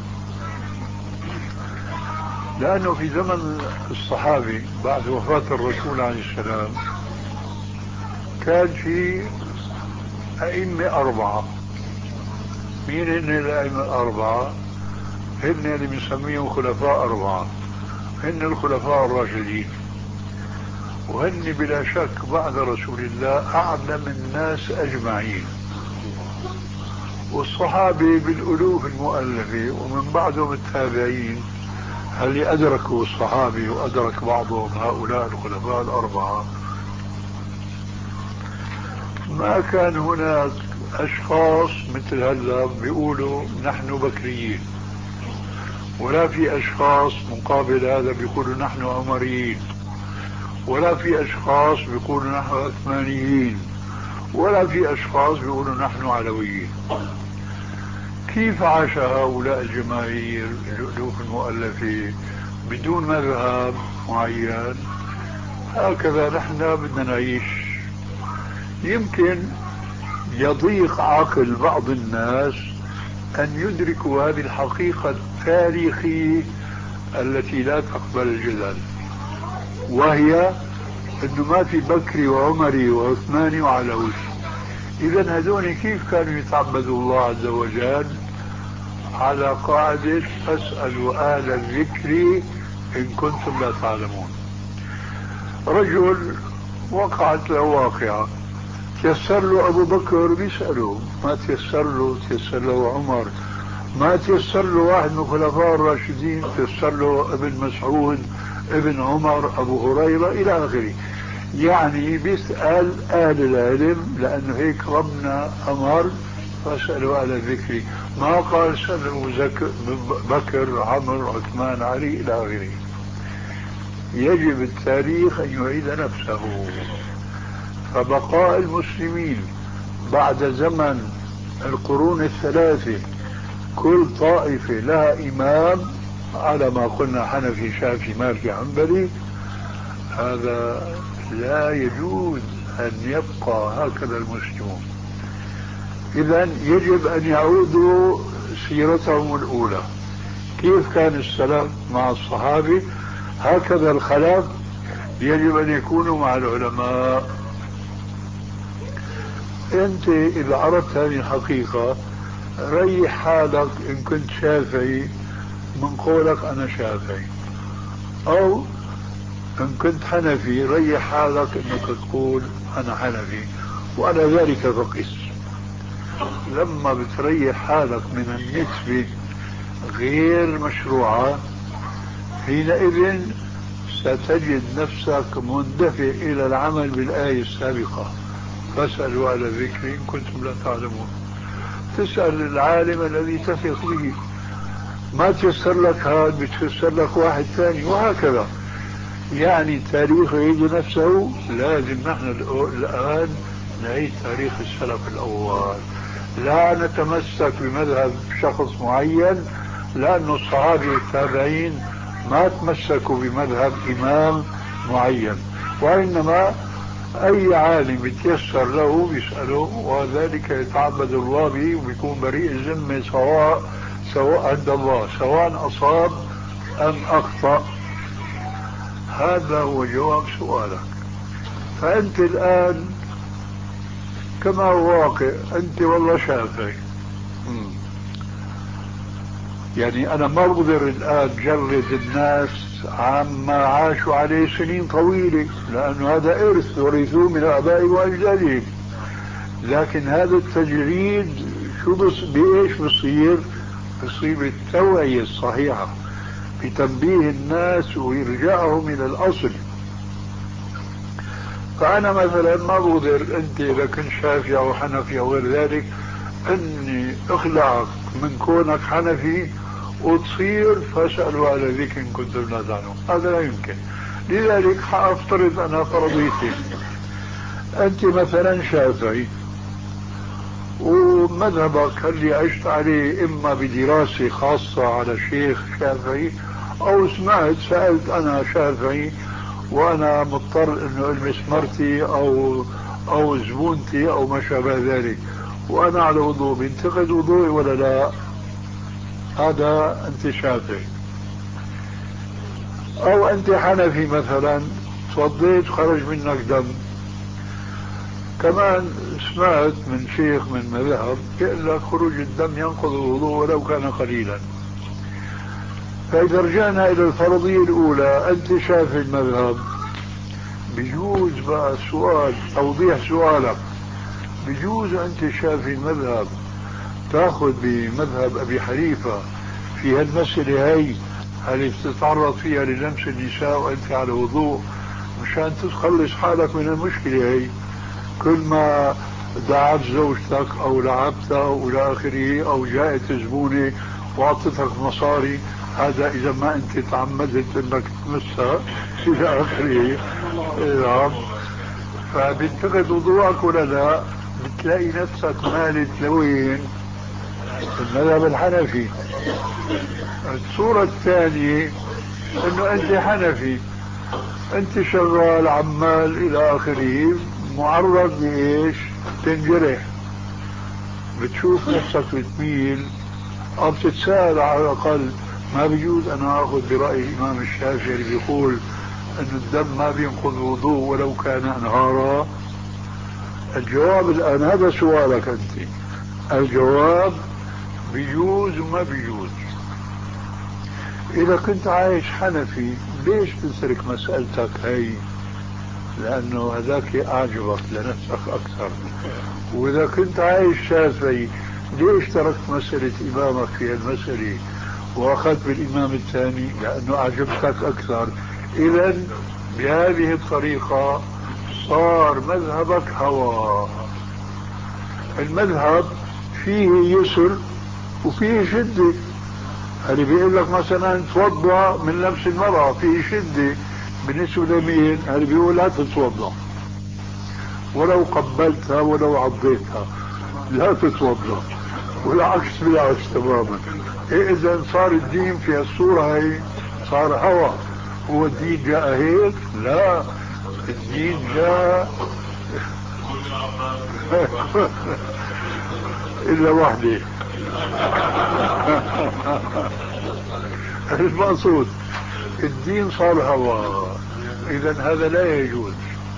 لأنه في زمن الصحابي بعد وفاة الرسول عليه السلام كان في أئمة أربعة. مين هن الأئمة الأربعة؟ هن اللي بنسميهم خلفاء أربعة، هن الخلفاء الراشدين، وهن بلا شك بعد رسول الله أعلم الناس أجمعين، والصحابة بالألوف المؤلفة، ومن بعدهم التابعين هل أدركوا الصحابة وأدرك بعضهم هؤلاء الخلفاء الأربعة. ما كان هناك أشخاص مثل هذا بيقولوا نحن بكريين، ولا في أشخاص مقابل هذا بيقولوا نحن عمريين، ولا في أشخاص بيقولوا نحن عثمانيين، ولا في أشخاص بيقولوا نحن علويين. كيف عاش هؤلاء الجماهير الألوف المؤلفة بدون مذهب معين؟ هكذا نحن بدنا نعيش. يمكن يضيق عقل بعض الناس أن يدركوا هذه الحقيقة التاريخية التي لا تقبل الجدل، وهي أنه ما في بكري وعمري وعثماني وعلوي. إذا هذول كيف كانوا يتعبدوا الله عز وجل؟ على قاعدة فاسألوا أهل الذكر إن كنتم لا تعلمون. رجل وقعت له واقعة، تيسر له أبو بكر بيسأله، ما تيسر له تيسر له عمر، ما تيسر له واحد من الخلفاء الراشدين تيسر له ابن مسعود ابن عمر أبو هريرة إلى آخره. يعني بيسأل أهل العلم، لأنه هيك ربنا أمر فاسألوا أهل الذكر، ما قال سألوا بكر عمر عثمان علي إلى آخره. يجب التاريخ أن يعيد نفسه. فبقاء المسلمين بعد زمن القرون الثلاثة كل طائفة لها إمام على ما قلنا حنفي شافعي مالكي حنبلي، هذا لا يجوز أن يبقى هكذا المسلمون. إذن يجب أن يعودوا سيرتهم الأولى، كيف كان السلف مع الصحابة، هكذا الخلف يجب أن يكونوا مع العلماء. أنت إذا عرفت هذه الحقيقة ريح حالك إن كنت شافعي من قولك أنا شافعي، أو إن كنت حنفي ريح حالك إنك تقول أنا حنفي، وعلى ذلك فقس. لما بتريح حالك من النسبة غير مشروعة حينئذ ستجد نفسك مندفع إلى العمل بالآية السابقة، فاسألوا على الذكر إن كنتم لا تعلمون. تسأل العالم الذي تثق به، ما تيسر لك هذا بتيسر لك واحد ثاني، وهكذا. يعني التاريخ يعيد نفسه. لازم نحن الآن نعيد تاريخ السلف الأول، لا نتمسك بمذهب شخص معين، لأن الصحابة والتابعين ما تمسكوا بمذهب إمام معين، وإنما أي عالم يتيسر له بيسأله، وذلك يتعبد الله به وبيكون بريء الذمة سواء سواء عند الله، سواء أصاب أم أخطأ. هذا هو جواب سؤالك. فأنت الآن كما هو واقع، أنت والله شافعي، يعني أنا ما بقدر الآن جرد الناس عما عاشوا عليه سنين طويلة، لأنه هذا إرث ورثوه من آبائهم وأجدادهم. لكن هذا التجريد شو بص بإيش بصير؟ بصير بالتوعية الصحيحة، بتنبيه الناس وإرجاعهم إلى الأصل. فأنا مثلا ما بقدر أنت إذا كنت شافعي أو حنفي أو غير ذلك أني أخلعك من كونك حنفي وتصير فاسألوا على ذكر إن كنتم لا تعلمون، هذا لا يمكن. لذلك حأفترض أنا فرضيتي، أنت مثلا شافعي ومذهبك اللي عشت عليه إما بدراسة خاصة على شيخ شافعي أو سمعت سألت أنا شافعي وأنا مضطر إنه ألمس مرتي أو أو زبونتي أو ما شابه ذلك وأنا على وضوء، بينتقد وضوئي ولا لا؟ هذا أنت شافعي. أو أنت حنفي مثلا، توضيت وخرج منك دم، كمان سمعت من شيخ من مذهب يقول لك خروج الدم ينقض الوضوء ولو كان قليلا. فإذا رجعنا إلى الفرضية الأولى، أنت شافعي المذهب، بجوز بقى سؤال توضيح سؤالك، بجوز أنت شافعي المذهب تأخذ بمذهب أبي حنيفة في هالمسألة هي اللي بتتعرض فيها للمس النساء وأنت على وضوء، مشان تخلص حالك من المشكلة هي. كل ما دعت زوجتك أو لعبتها أو إلى آخره أو جاءت زبونة وأعطتك مصاري، هذا إذا ما أنت تعمدت أنك تمسها إلى آخره. نعم. فبنتقد وضوءك ولا لا؟ بتلاقي نفسك مالت لوين؟ المذهب الحنفي. الصورة الثانية انه انت حنفي، انت شغال عمال الى اخره، معرض لايش؟ تنجرح، بتشوف نفسك بتميل او بتتساءل على الاقل، ما بيجوز انا اخذ برأي الامام الشافعي اللي بيقول ان الدم ما بينقض الوضوء ولو كان انهارا؟ الجواب الان، هذا سؤالك انت، الجواب بيجوز وما بيجوز. إذا كنت عايش حنفي ليش تترك مسألتك هي؟ لأنه هذاك أعجبك لنفسك أكثر. وإذا كنت عايش شافعي ليش تركت مسألة إمامك في المسألة وأخذت بالإمام الثاني؟ لأنه أعجبتك أكثر. إذن بهذه الطريقة صار مذهبك هوى. المذهب فيه يسر وفيه شدة. اللي بيقول لك مثلا توضع من لمس المرأة فيه شدة بالنسبة لمين؟ اللي بيقول لا تتوضع ولو قبلتها ولو عضيتها لا تتوضع، والعكس بالعكس تماما. إيه إذا صار الدين في الصورة هي صار هوى. هو الدين جاء هيك؟ لا، الدين جاء إلا وحده. المقصود الدين صار هوى، إذا هذا لا يجوز.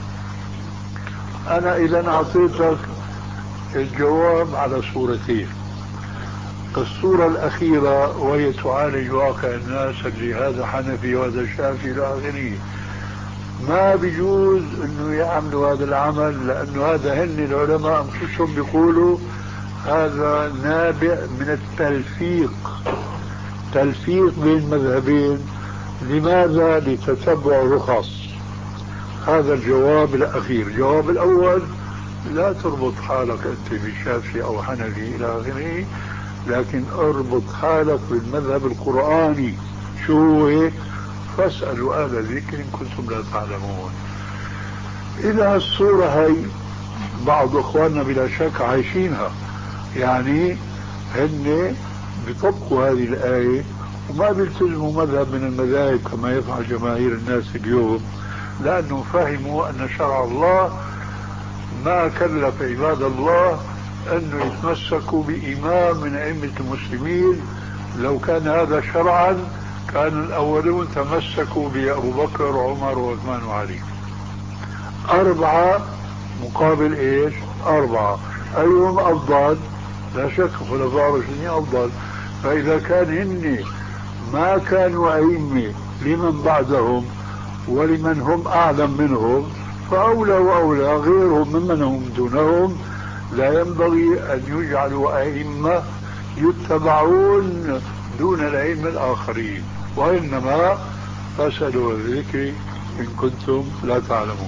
أنا إذا أعطيتك الجواب على صورتين. الصورة الأخيرة وهي تعالج واقع الناس اللي هذا حنفي وهذا شافعي إلى آخره، ما بيجوز انه يعملوا هذا العمل، لانه هذا هن العلماء انفسهم بيقولوا هذا نابع من التلفيق، تلفيق بين المذهبين. لماذا؟ لتتبع رخص. هذا الجواب الاخير. الجواب الاول، لا تربط حالك انت بشافعي او حنفي الى اخره، لكن اربط حالك بالمذهب القرآني. شو هو؟ فاسألوا أهل الذكر إن كنتم لا تعلمون. إذا الصورة هي بعض أخواننا بلا شك عايشينها، يعني هن بيطبقوا هذه الآية وما بيلتزموا مذهب من المذاهب كما يفعل جماهير الناس اليوم، لأنه فهموا أن شرع الله ما كلف عباد الله أنه يتمسكوا بإمام من أئمة المسلمين. لو كان هذا شرعا كان الأولون تمسكوا بأبو بكر وعمر وعثمان وعلي. أربعة مقابل إيش؟ أربعة، أيهم أفضل؟ لا شك خلفاء الراشدين أفضل. فإذا كان هن ما كانوا أئمة لمن بعدهم ولمن هم أعلم منهم، فأولى وأولى غيرهم ممن هم دونهم لا ينبغي أن يجعلوا أئمة يتبعون دون الأئمة الآخرين، وإنما فاسألوا الذكر إن كنتم لا تعلمون.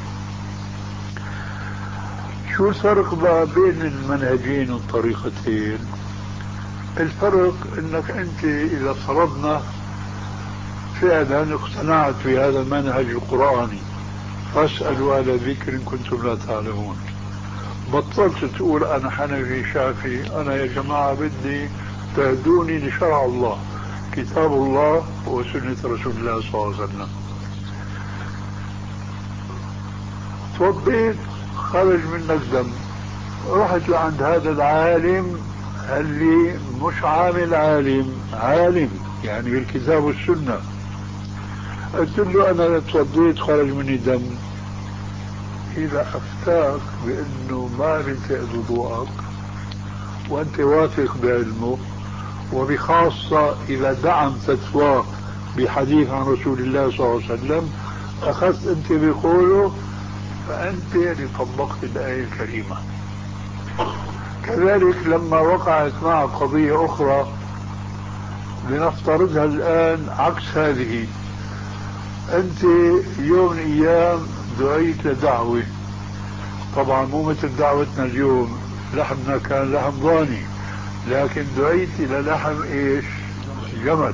شو الفرق بين المنهجين والطريقتين؟ الفرق انك انت اذا فرضنا فعلا اقتنعت بهذا المنهج القرآني فاسألوا أهل الذكر إن كنتم لا تعلمون، بطلت تقول أنا حنفي شافعي، أنا يا جماعة بدي تهدوني لشرع الله كتاب الله وسنة رسول الله صلى الله عليه وسلم. توضيت خرج منك دم، رحت لعند هذا العالم اللي مش عامل عالم، عالم يعني بالكتاب والسنة، قلت له أنا توضيت خرج مني دم، إذا أفتاك بأنه ما بينتقد وضوءك وأنت واثق بعلمه، وبخاصة إذا دعم فتواه بحديث عن رسول الله صلى الله عليه وسلم أخذت أنت بقوله، فأنت اللي طبقت الآية الكريمة. كذلك لما وقعت معك قضية أخرى لنفترضها الآن عكس هذه، أنت يوم من الأيام دعيت لدعوة، طبعا مو مثل دعوتنا اليوم، لحمنا كان لحم ضاني، لكن دعيت إلى لحم إيش؟ جمل.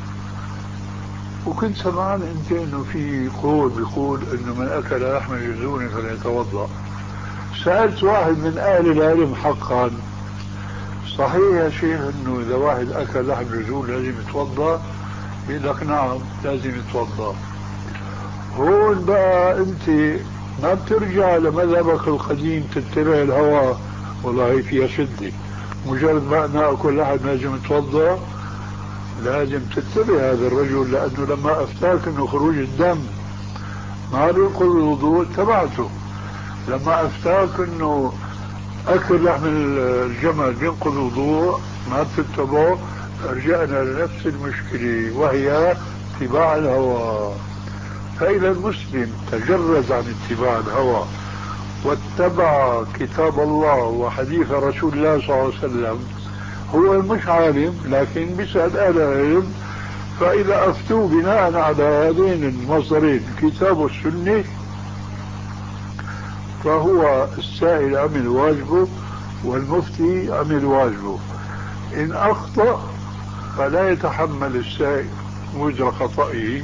وكنت سمعان أنت إنه في قول بيقول إنه من أكل لحم الجزون فليتوضأ. سألت واحد من أهل العلم حقا، صحيح يا شيخ إنه إذا واحد أكل لحم الجزون لازم يتوضأ؟ بيقول لك نعم لازم يتوضأ. هون بقى أنت ما بترجع لمذهبك القديم تتبع الهوى، والله فيها شدة، مجرد ما أنا أكل لحم لازم يتوضأ، لازم تتبع هذا الرجل، لأنه لما أفتاك أنه خروج الدم ما بينقض الوضوء تبعته، لما أفتاك أنه أكل لحم الجمل بينقض الوضوء ما بتتبعه، رجعنا لنفس المشكلة وهي اتباع الهوى. فإذا المسلم تجرد عن اتباع الهوى واتبع كتاب الله وحديث رسول الله صلى الله عليه وسلم، هو مش عالم لكن بيسأل أهل العلم، فإذا أفتوا بناء على هذين المصدرين الكتاب والسنة فهو السائل عمل واجبه والمفتي عمل واجبه. إن أخطأ فلا يتحمل السائل وزر خطئه،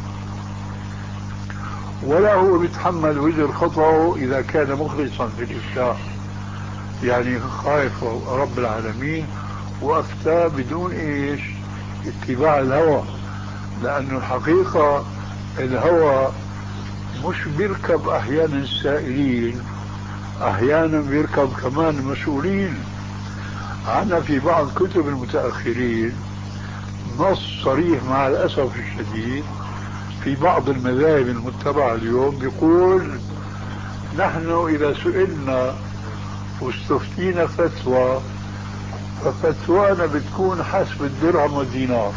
ولا هو بيتحمل وزر خطأه إذا كان مخلصا في الإفتاء، يعني خائف رب العالمين وأفتى بدون إيش؟ اتباع الهوى. لأنه الحقيقة الهوى مش بيركب أحيانا السائلين، أحيانا بيركب كمان المسؤولين. عنا في بعض كتب المتأخرين نص صريح مع الأسف الشديد في بعض المذاهب المتبعة اليوم بيقول نحن إذا سئلنا واستفتينا فتوى ففتوانا بتكون حسب الدرهم والدينار،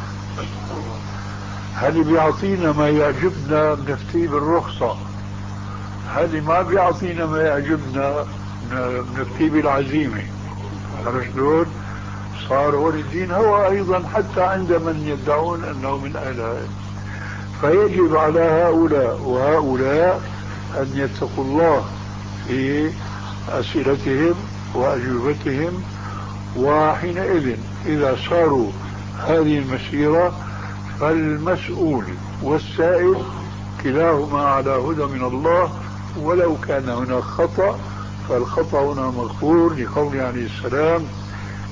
هل بيعطينا ما يعجبنا بنفتي بالرخصة، هل ما بيعطينا ما يعجبنا بنفتي بالعزيمة. شلون صار هو الدين هو أيضا حتى عند من يدعون أنه من أهل العلم. فيجب على هؤلاء وهؤلاء أن يتقوا الله في أسئلتهم وأجوبتهم، وحينئذ إذا صاروا هذه المسيرة فالمسؤول والسائل كلاهما على هدى من الله، ولو كان هناك خطأ فالخطأ هنا مغفور، لقوله عليه السلام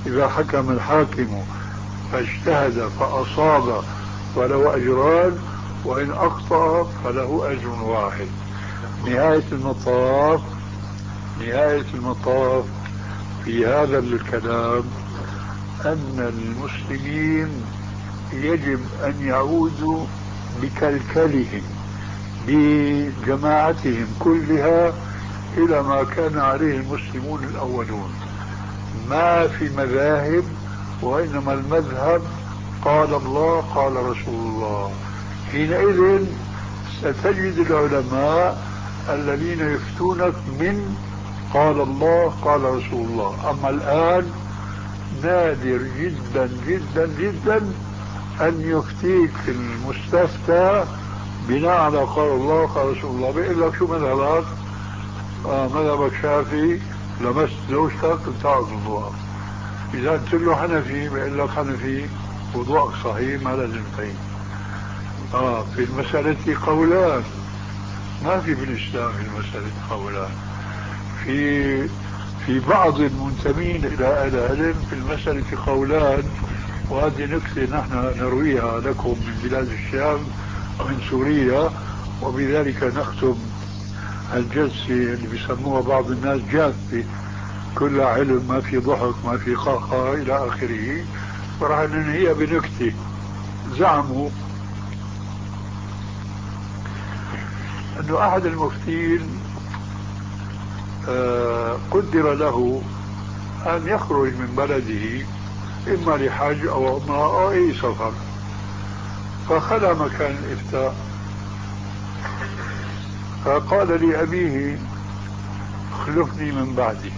إذا حكم الحاكم فاجتهد فأصاب فله أجران، وإن أخطأ فله أجر واحد. نهاية المطاف نهاية المطاف في هذا الكلام أن المسلمين يجب أن يعودوا بكلكلهم بجماعتهم كلها إلى ما كان عليه المسلمون الأولون، ما في مذاهب، وإنما المذهب قال الله قال رسول الله. حينئذ ستجد العلماء الذين يفتونك من قال الله قال رسول الله. أما الآن نادر جدا جدا جدا أن يفتيك المستفتى بناء على قال الله قال رسول الله. بيقول لك شو مذهبك؟ آه مذهبك شافعي، لمست زوجتك انتهى الموضوع. إذا قلت له حنفي بيقول لك حنفي، وضوءك صحيح، ما لازم تعيد. آه في المسألة قولان، ما في بالإسلام في المسألة قولان. في في بعض المنتمين إلى أهل العلم في المسألة قولان، وهذه نكتة نحن نرويها لكم من بلاد الشام ومن سوريا، وبذلك نختم الجلسة اللي بيسموها بعض الناس جافة، كلها علم، ما في ضحك ما في قهقه إلى آخره. وراح ننهيها بنكتة. زعموا أنه أحد المفتين آه قدر له أن يخرج من بلده إما لحج أو عمرة أو أي سفر، فخلى مكان الإفتاء، فقال لأبيه خلفني من بعدي.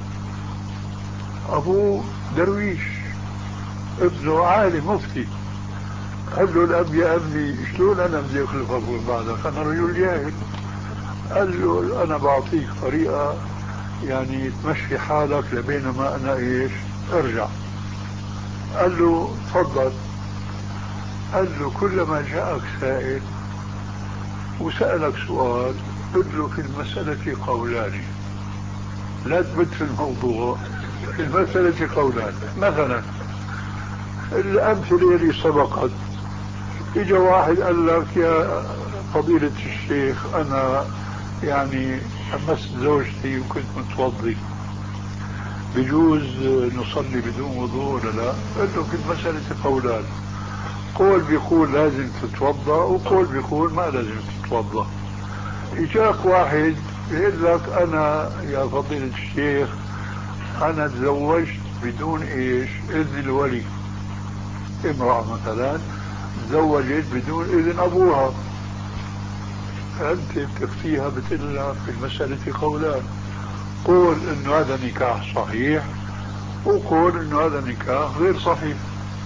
أبوه درويش، ابنه عالم مفتي. قال له الأب يا ابني شلون أنا بدي أخلفك من بعدك، أنا رجل جاهل. قال له أنا بعطيك طريقة يعني تمشي حالك لبينما أنا إيش أرجع. قال له تفضل. قال له كلما جاءك سائل وسألك سؤال قل له في المسألة قولان، لا تبت في الموضوع، في المسألة قولان. مثلا الأمثلة اللي سبقت، إجا واحد قال لك يا فضيلة الشيخ أنا يعني أمست زوجتي وكنت متوضي، بجوز نصلي بدون وضوء ولا لا؟ قال له في المسألة قولان، قول بيقول لازم تتوضا، وقول بيقول ما لازم تتوضا. اجاك واحد يقول لك انا يا فضيلة الشيخ انا تزوجت بدون ايش اذن الولي، امرأة مثلا تزوجت بدون اذن ابوها، انت بتفتيها بتقول لها في المسألة قولان، قول انه هذا نكاح صحيح وقول انه هذا نكاح غير صحيح.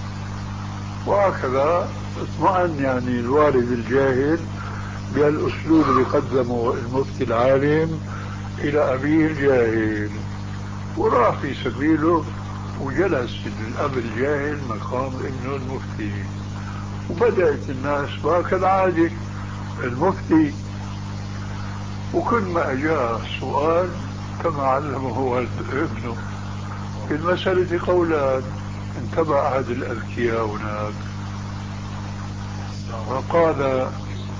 وهكذا اطمئن يعني الوالد الجاهل بهالاسلوب اللي قدمه المفتي العالم الى ابيه الجاهل، وراح في سبيله وجلس الاب الجاهل مقام ابنه المفتي. وبدأت الناس كالعادة المفتي، وكل ما اجاه سؤال كما علمه ابنه في المسألة قولان. انتبه أحد الأذكياء هناك وقال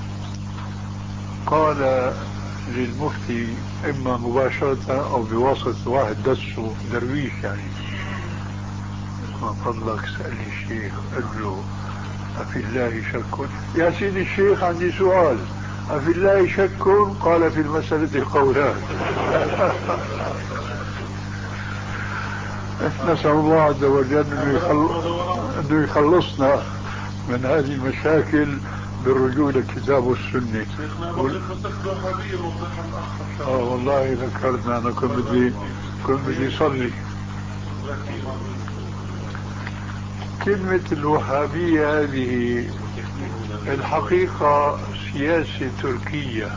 قال للمفتي إما مباشرة أو بواسطة واحد دسه درويش يعني، ما فضلك سألني الشيخ، قال له أفي الله شك؟ يا سيدي الشيخ عندي سؤال، أفي الله شك؟ قال في المسألة قولان. نسأل الله عز وجل أنه يخلصنا من هذه المشاكل بالرجوع للكتاب والسنة. اه والله ذكرتنا، أنا كنت بدي كنت بدي أصلي. كلمة الوهابية هذه الحقيقة سياسة تركية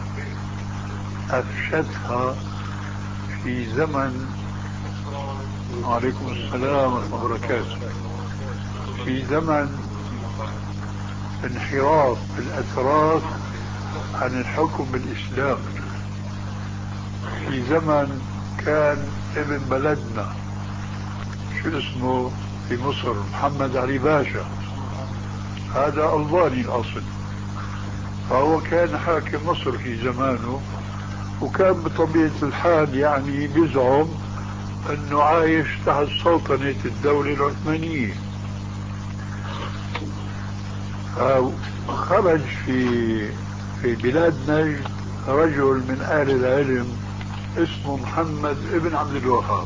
أفشتها في زمن، وعليكم السلام ورحمة الله وبركاته، في زمن انحراف الأتراك عن الحكم بالإسلام، في زمن كان ابن بلدنا شو اسمه في مصر محمد علي باشا، هذا ألباني الأصل، فهو كان حاكم مصر في زمانه، وكان بطبيعة الحال يعني بيزعم أنه عايش تحت سلطنة الدولة العثمانية. خرج في في بلاد نجد رجل من أهل العلم اسمه محمد ابن عبد الوهاب،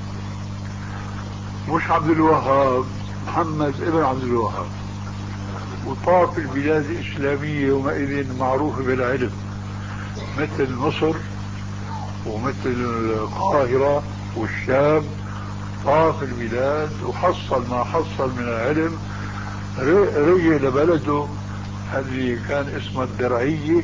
مش عبد الوهاب، محمد ابن عبد الوهاب، وطاف البلاد الإسلامية ومئذ معروفة بالعلم مثل مصر ومثل القاهرة والشام. طاف البلاد وحصل ما حصل من العلم، رجع لبلده اللي كان اسمه الدرعية.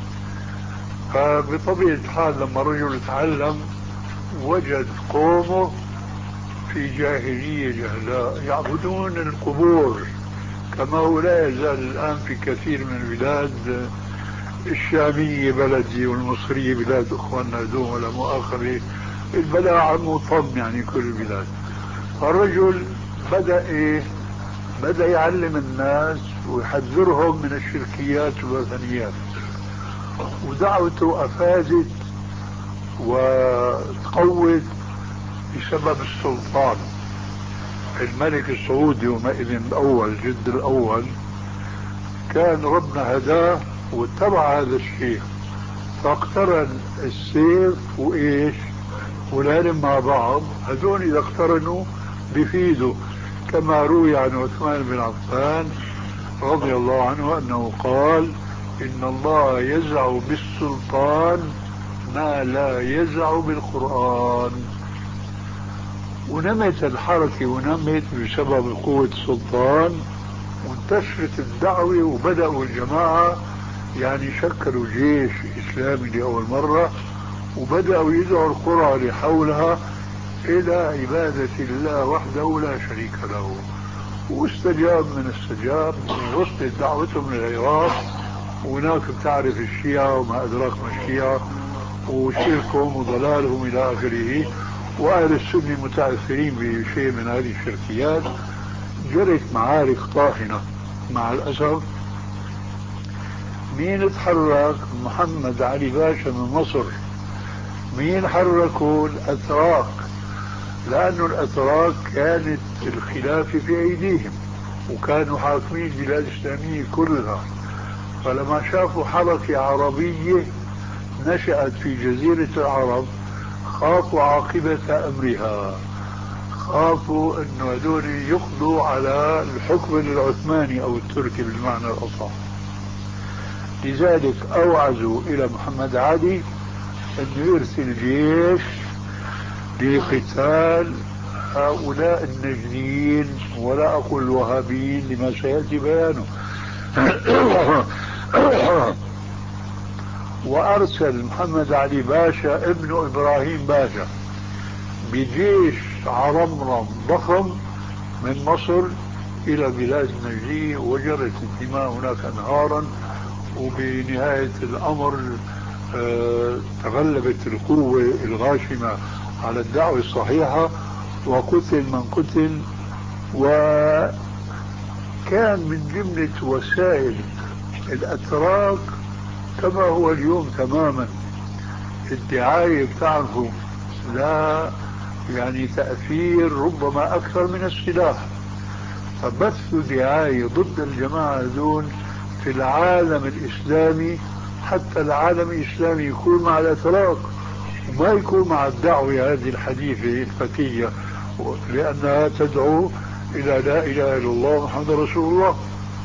فبطبيعة الحال لما رجل تعلم وجد قومه في جاهلية جهلاء يعبدون القبور، كما هو لا يزال الآن في كثير من البلاد الشامية بلدي والمصرية بلاد أخواننا دوم ولا مؤاخذة، البلاء عم وطم يعني كل البلاد. فالرجل بدأ إيه؟ بدأ يعلم الناس ويحذرهم من الشركيات والوثنيات، ودعوته أفادت وتقوت بسبب السلطان الملك السعودي ومئذ الأول جد الأول. كان ربنا هداه واتبع هذا الشيء، فاقترن السيف وإيش والعلم مع بعض. هذول إذا اقترنوا بيفيدوا، كما روي عن عثمان بن عفان رضي الله عنه أنه قال: إن الله يزع بالسلطان ما لا يزع بالقرآن. ونمت الحركة ونمت بسبب قوة السلطان، وانتشرت الدعوة وبدأوا الجماعة يعني شكلوا جيش إسلامي لأول مرة، وبدأوا يدعوا القرى اللي حولها إلى عبادة الله وحده لا شريك له. واستجاب من استجاب، ووصلت دعوتهم للعراق، وهناك بتعرف الشيعة وما أدراك ما الشيعة وشركهم وضلالهم إلى آخره، وأهل السنة متأثرين بشيء من هذه الشركيات. جرت معارك طاحنة مع الأسف. مين تحرك؟ محمد علي باشا من مصر. مين حركوا؟ الأتراك، لأن الأتراك كانت الخلافة في أيديهم وكانوا حاكمين البلاد الإسلامية كلها. فلما شافوا حركة عربية نشأت في جزيرة العرب خافوا عاقبة أمرها، خافوا أنه هذول يقضوا على الحكم العثماني أو التركي بالمعنى الأصح. لذلك أوعزوا إلى محمد علي أنه يرسل جيش لقتال هؤلاء النجدين، ولا أقول الوهابيين لما سيأتي بيانه. وأرسل محمد علي باشا ابن إبراهيم باشا بجيش عرمرم ضخم من مصر إلى بلاد النجدية، وجرت الدماء هناك أنهارا. وبنهاية الأمر اه تغلبت القوة الغاشمة على الدعوة الصحيحة، وقتل من قتل. وكان من جملة وسائل الأتراك كما هو اليوم تماما الدعاية، بتعرفوا لا يعني تأثير ربما أكثر من السلاح. فبثوا دعاية ضد الجماعة دون في العالم الإسلامي، حتى العالم الإسلامي يكون مع الأتراك وما يكون مع الدعوة هذه الحديثة الفتية، لأنها تدعو إلى لا إله إلا الله محمد رسول الله.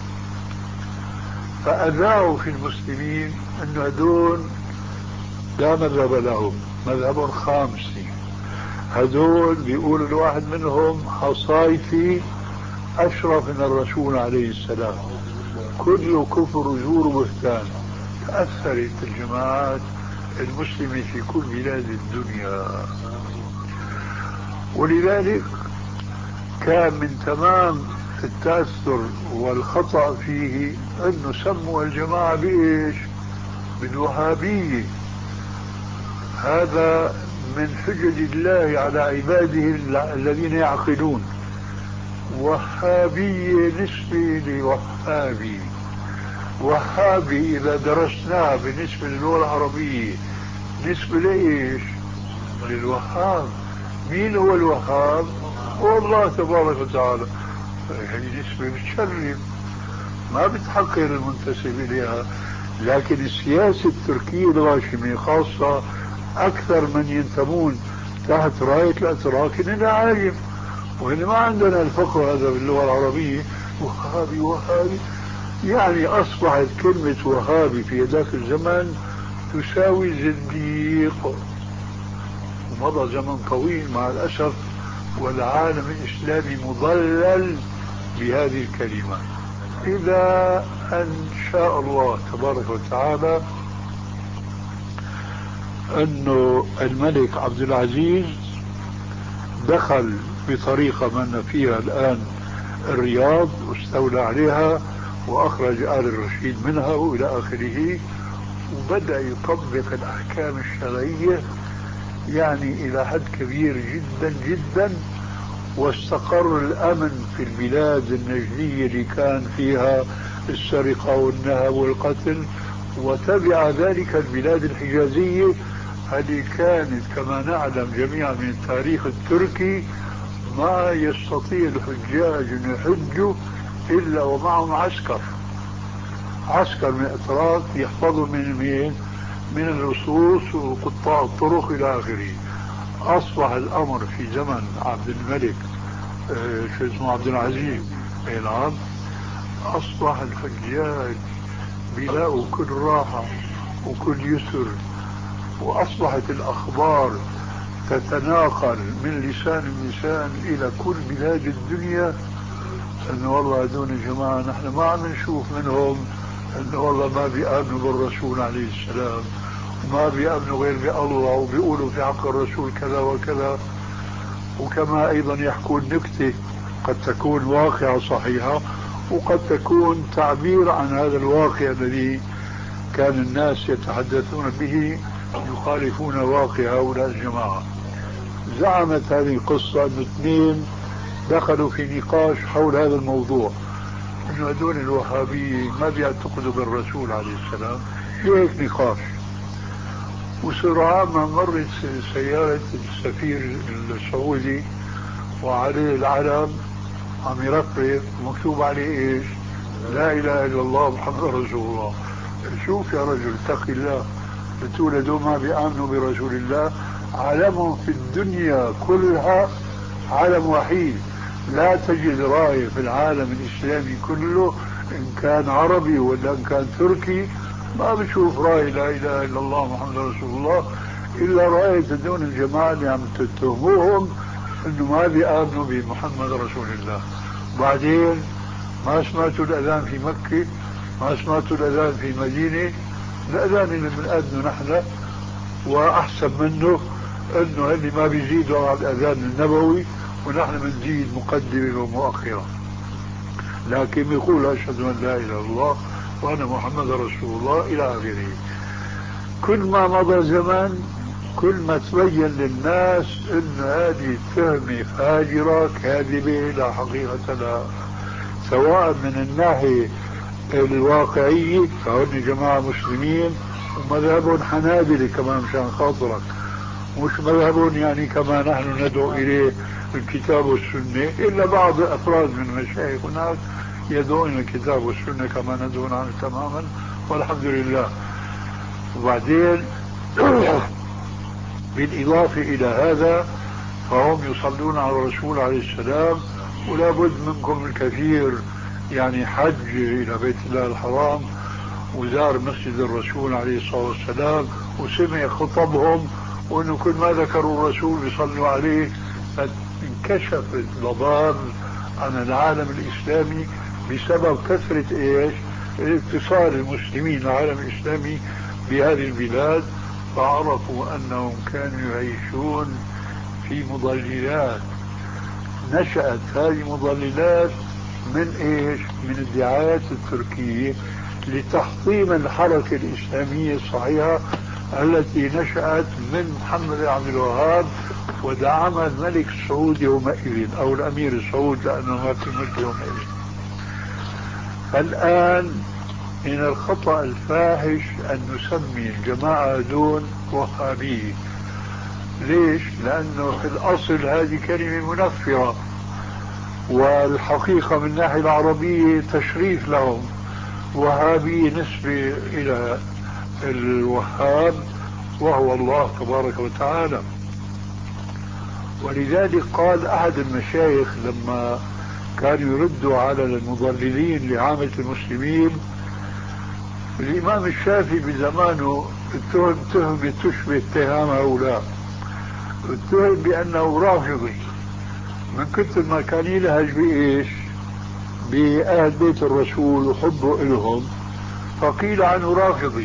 فأذاعوا في المسلمين أن هذول لا مذهب لهم، مذهب خامسي. هذول بيقول الواحد منهم حصايتي أشرف من الرسول عليه السلام، كله كفر وزور وبهتان. تأثرت الجماعات المسلمة في كل بلاد الدنيا، ولذلك كان من تمام التأثر والخطأ فيه أنه سموا الجماعة بإيش؟ بالوهابية. هذا من حجج الله على عباده الذين يعقلون. وهابية نسبة لوهابي. وهابي إذا درسناه بالنسبة للغة العربية نسبة لإيش؟ للوهاب. مين هو الوهاب؟ هو الله تبارك وتعالى. هي نسبة بتشرف ما بتحقر المنتسب إليها، لكن السياسة التركية الغاشمة خاصة أكثر من ينتمون تحت راية الأتراك إننا عالم، وإن ما عندنا الفقه هذا باللغة العربية. وهابي وهابي يعني أصبحت كلمة وهابي في ذاك الزمن تساوي زنديق. ومضى زمن طويل مع الأسف والعالم الإسلامي مضلل بهذه الكلمة، إلى أن شاء الله تبارك وتعالى أنه الملك عبد العزيز دخل بطريقة من فيها الآن الرياض واستولى عليها وأخرج آل الرشيد منها وإلى آخره، وبدأ يطبق الأحكام الشرعية يعني إلى حد كبير جدا جدا، واستقر الأمن في البلاد النجدية اللي كان فيها السرقة والنهب والقتل، وتبع ذلك البلاد الحجازية التي كانت كما نعلم جميعا من التاريخ التركي ما يستطيع الحجاج أن يحجوا إلا ومعهم عسكر عسكر من الأتراك يحفظوا من مين؟ من اللصوص وقطاع الطرق إلى آخره. أصبح الأمر في زمن عبد الملك آه شو اسمه عبد العزيز، أي نعم، أصبح الحجاج بيلاقوا كل راحة وكل يسر، وأصبحت الأخبار تتناقل من لسان لسان إلى كل بلاد الدنيا أنه والله هذول الجماعة نحن ما عم نشوف منهم أنه والله ما بيآمنوا بالرسول عليه السلام وما بيآمنوا غير بالله وبيقولوا في حق الرسول كذا وكذا. وكما أيضا يحكون نكتة قد تكون واقعة صحيحة وقد تكون تعبير عن هذا الواقع الذي كان الناس يتحدثون به يخالفون واقع هؤلاء الجماعة. زعمت هذه القصة أن اثنين دخلوا في نقاش حول هذا الموضوع، انه هذول الوهابيين ما بيعتقدوا بالرسول عليه السلام، في هيك نقاش. وسرعان ما مرت سيارة السفير السعودي وعليه العلم عم يرفرف مكتوب عليه ايش؟ لا اله الا الله محمد رسول الله. شوف يا رجل اتق الله، بتقول هذول ما بيآمنوا برسول الله، علمهم في الدنيا كلها علم وحيد، لا تجد راية في العالم الإسلامي كله إن كان عربي ولا إن كان تركي ما بتشوف راية لا إله إلا الله محمد رسول الله إلا راية دون الجماعة اللي عم تتهموهم إنه ما بيآمنوا بمحمد رسول الله. وبعدين ما سمعتوا الأذان في مكة، ما سمعتوا الأذان في مدينة، الأذان اللي بنأذنه نحن وأحسن منه إنه اللي ما بيزيدوا على الأذان النبوي ونحن بنزيد مقدمة ومؤخرة، لكن يقول أشهد أن لا إله إلا الله وأنا محمد رسول الله إلى آخره. كل ما مضى زمن كل ما تبين للناس أن هذه التهمة فاجرة كاذبة لا حقيقة لها، سواء من الناحية الواقعية فهن جماعة مسلمين ومذهب حنابلة كمان مشان خاطرك، مش مذهب يعني كما نحن ندعو إليه الكتاب والسنة، إلا بعض أفراد من المشايخ هناك يدعون الكتاب والسنة كما ندعو عنه تماما والحمد لله. وبعدين بالإضافة إلى هذا فهم يصلون على الرسول عليه السلام، ولا بد منكم الكثير يعني حج إلى بيت الله الحرام وزار مسجد الرسول عليه الصلاة والسلام وسمع خطبهم، وأنه كل ما ذكروا الرسول يصلوا عليه، فانكشف الضباب عن العالم الإسلامي بسبب كثرة إيش؟ اتصال المسلمين العالم الإسلامي بهذه البلاد، فعرفوا أنهم كانوا يعيشون في مضللات. نشأت هذه المضللات من إيش؟ من الدعايات التركية لتحطيم الحركة الإسلامية الصحيحة التي نشأت من محمد بن عبد الوهاب ودعمها الملك سعود يومئذ أو الأمير سعود لأنه ما في ملك يومئذ. فالآن من الخطأ الفاحش أن نسمي الجماعة دون وهابية. ليش؟ لأنه في الأصل هذه كلمة منفرة، والحقيقة من الناحية العربية تشريف لهم. وهابي نسبة إلى الوهاب وهو الله تبارك وتعالى. ولذلك قال أحد المشايخ لما كانوا يردوا على المضللين لعامة المسلمين، الإمام الشافعي بزمانه اتهم تهمة تشبه اتهام هؤلاء، اتهم بأنه رافضي من كثر ما كان يلهج بإيش؟ بأهل بيت الرسول وحبه إلهم، فقيل عنه رافضي.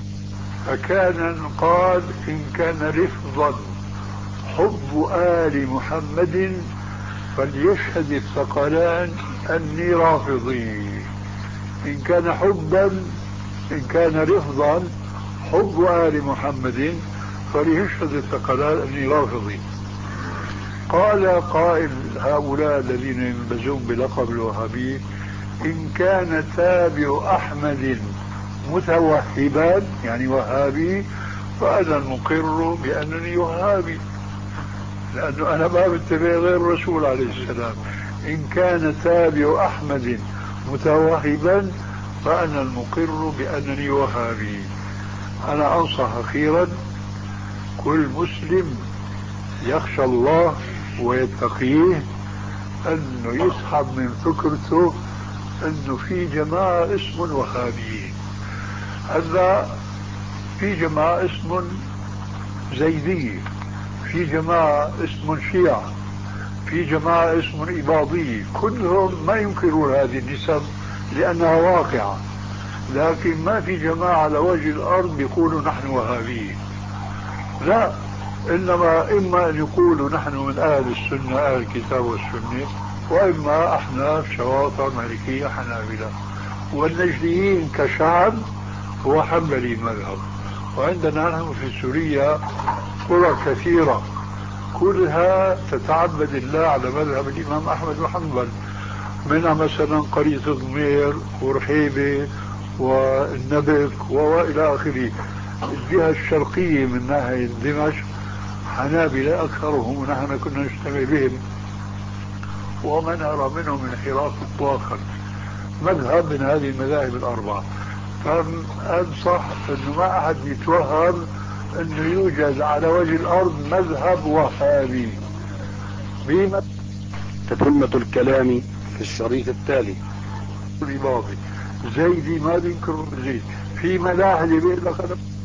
فكان قال إن كان رفضا حب آل محمد فليشهد الثقلان أني رافضي. إن كان حبا إن كان رفضا حب آل محمد فليشهد الثقلان أني رافضي. قال قائل هؤلاء الذين ينبزون بلقب الوهابي إن كان تابع أحمد متوهبا يعني وهابي فأنا المقر بأنني وهابي، لأنه أنا ما بتبع غير الرسول عليه السلام. إن كان تابع أحمد متوهبا فأنا المقر بأنني وهابي. أنا أنصح أخيرا كل مسلم يخشى الله ويتقيه أنه يسحب من فكرته أنه في جماعة اسم وهابيين. هذا في جماعة اسم زيدية، في جماعة اسم شيعة، في جماعة اسم إباضية، كلهم ما ينكرون هذه النسب لأنها واقعة، لكن ما في جماعة على وجه الأرض يقولوا نحن وهابيين. لا، إنما إما أن يقولوا نحن من أهل السنة أهل الكتاب والسنة، وإما أحناف شواطئ مالكية حنابلة. والنجديين كشعب هو حنبلي المذهب. وعندنا نحن في سوريا قرى كثيرة كلها تتعبد الله على مذهب الإمام أحمد بن حنبل، منها مثلا قرية ضمير ورحيبة والنبك وإلى آخره. الجهة الشرقية من ناحية دمشق حنابلة أكثرهم، ونحن كنا نجتمع بهم، ومن أرى منهم انحراف إطلاقا مذهب من هذه المذاهب الأربعة. فأنصح أنه ما أحد يتوهم أنه يوجد على وجه الأرض مذهب وهابي. بما تتمة الكلام في الشريط التالي. الإباضي زيدي ما بينكر زيد في ملاحظة بيقول لك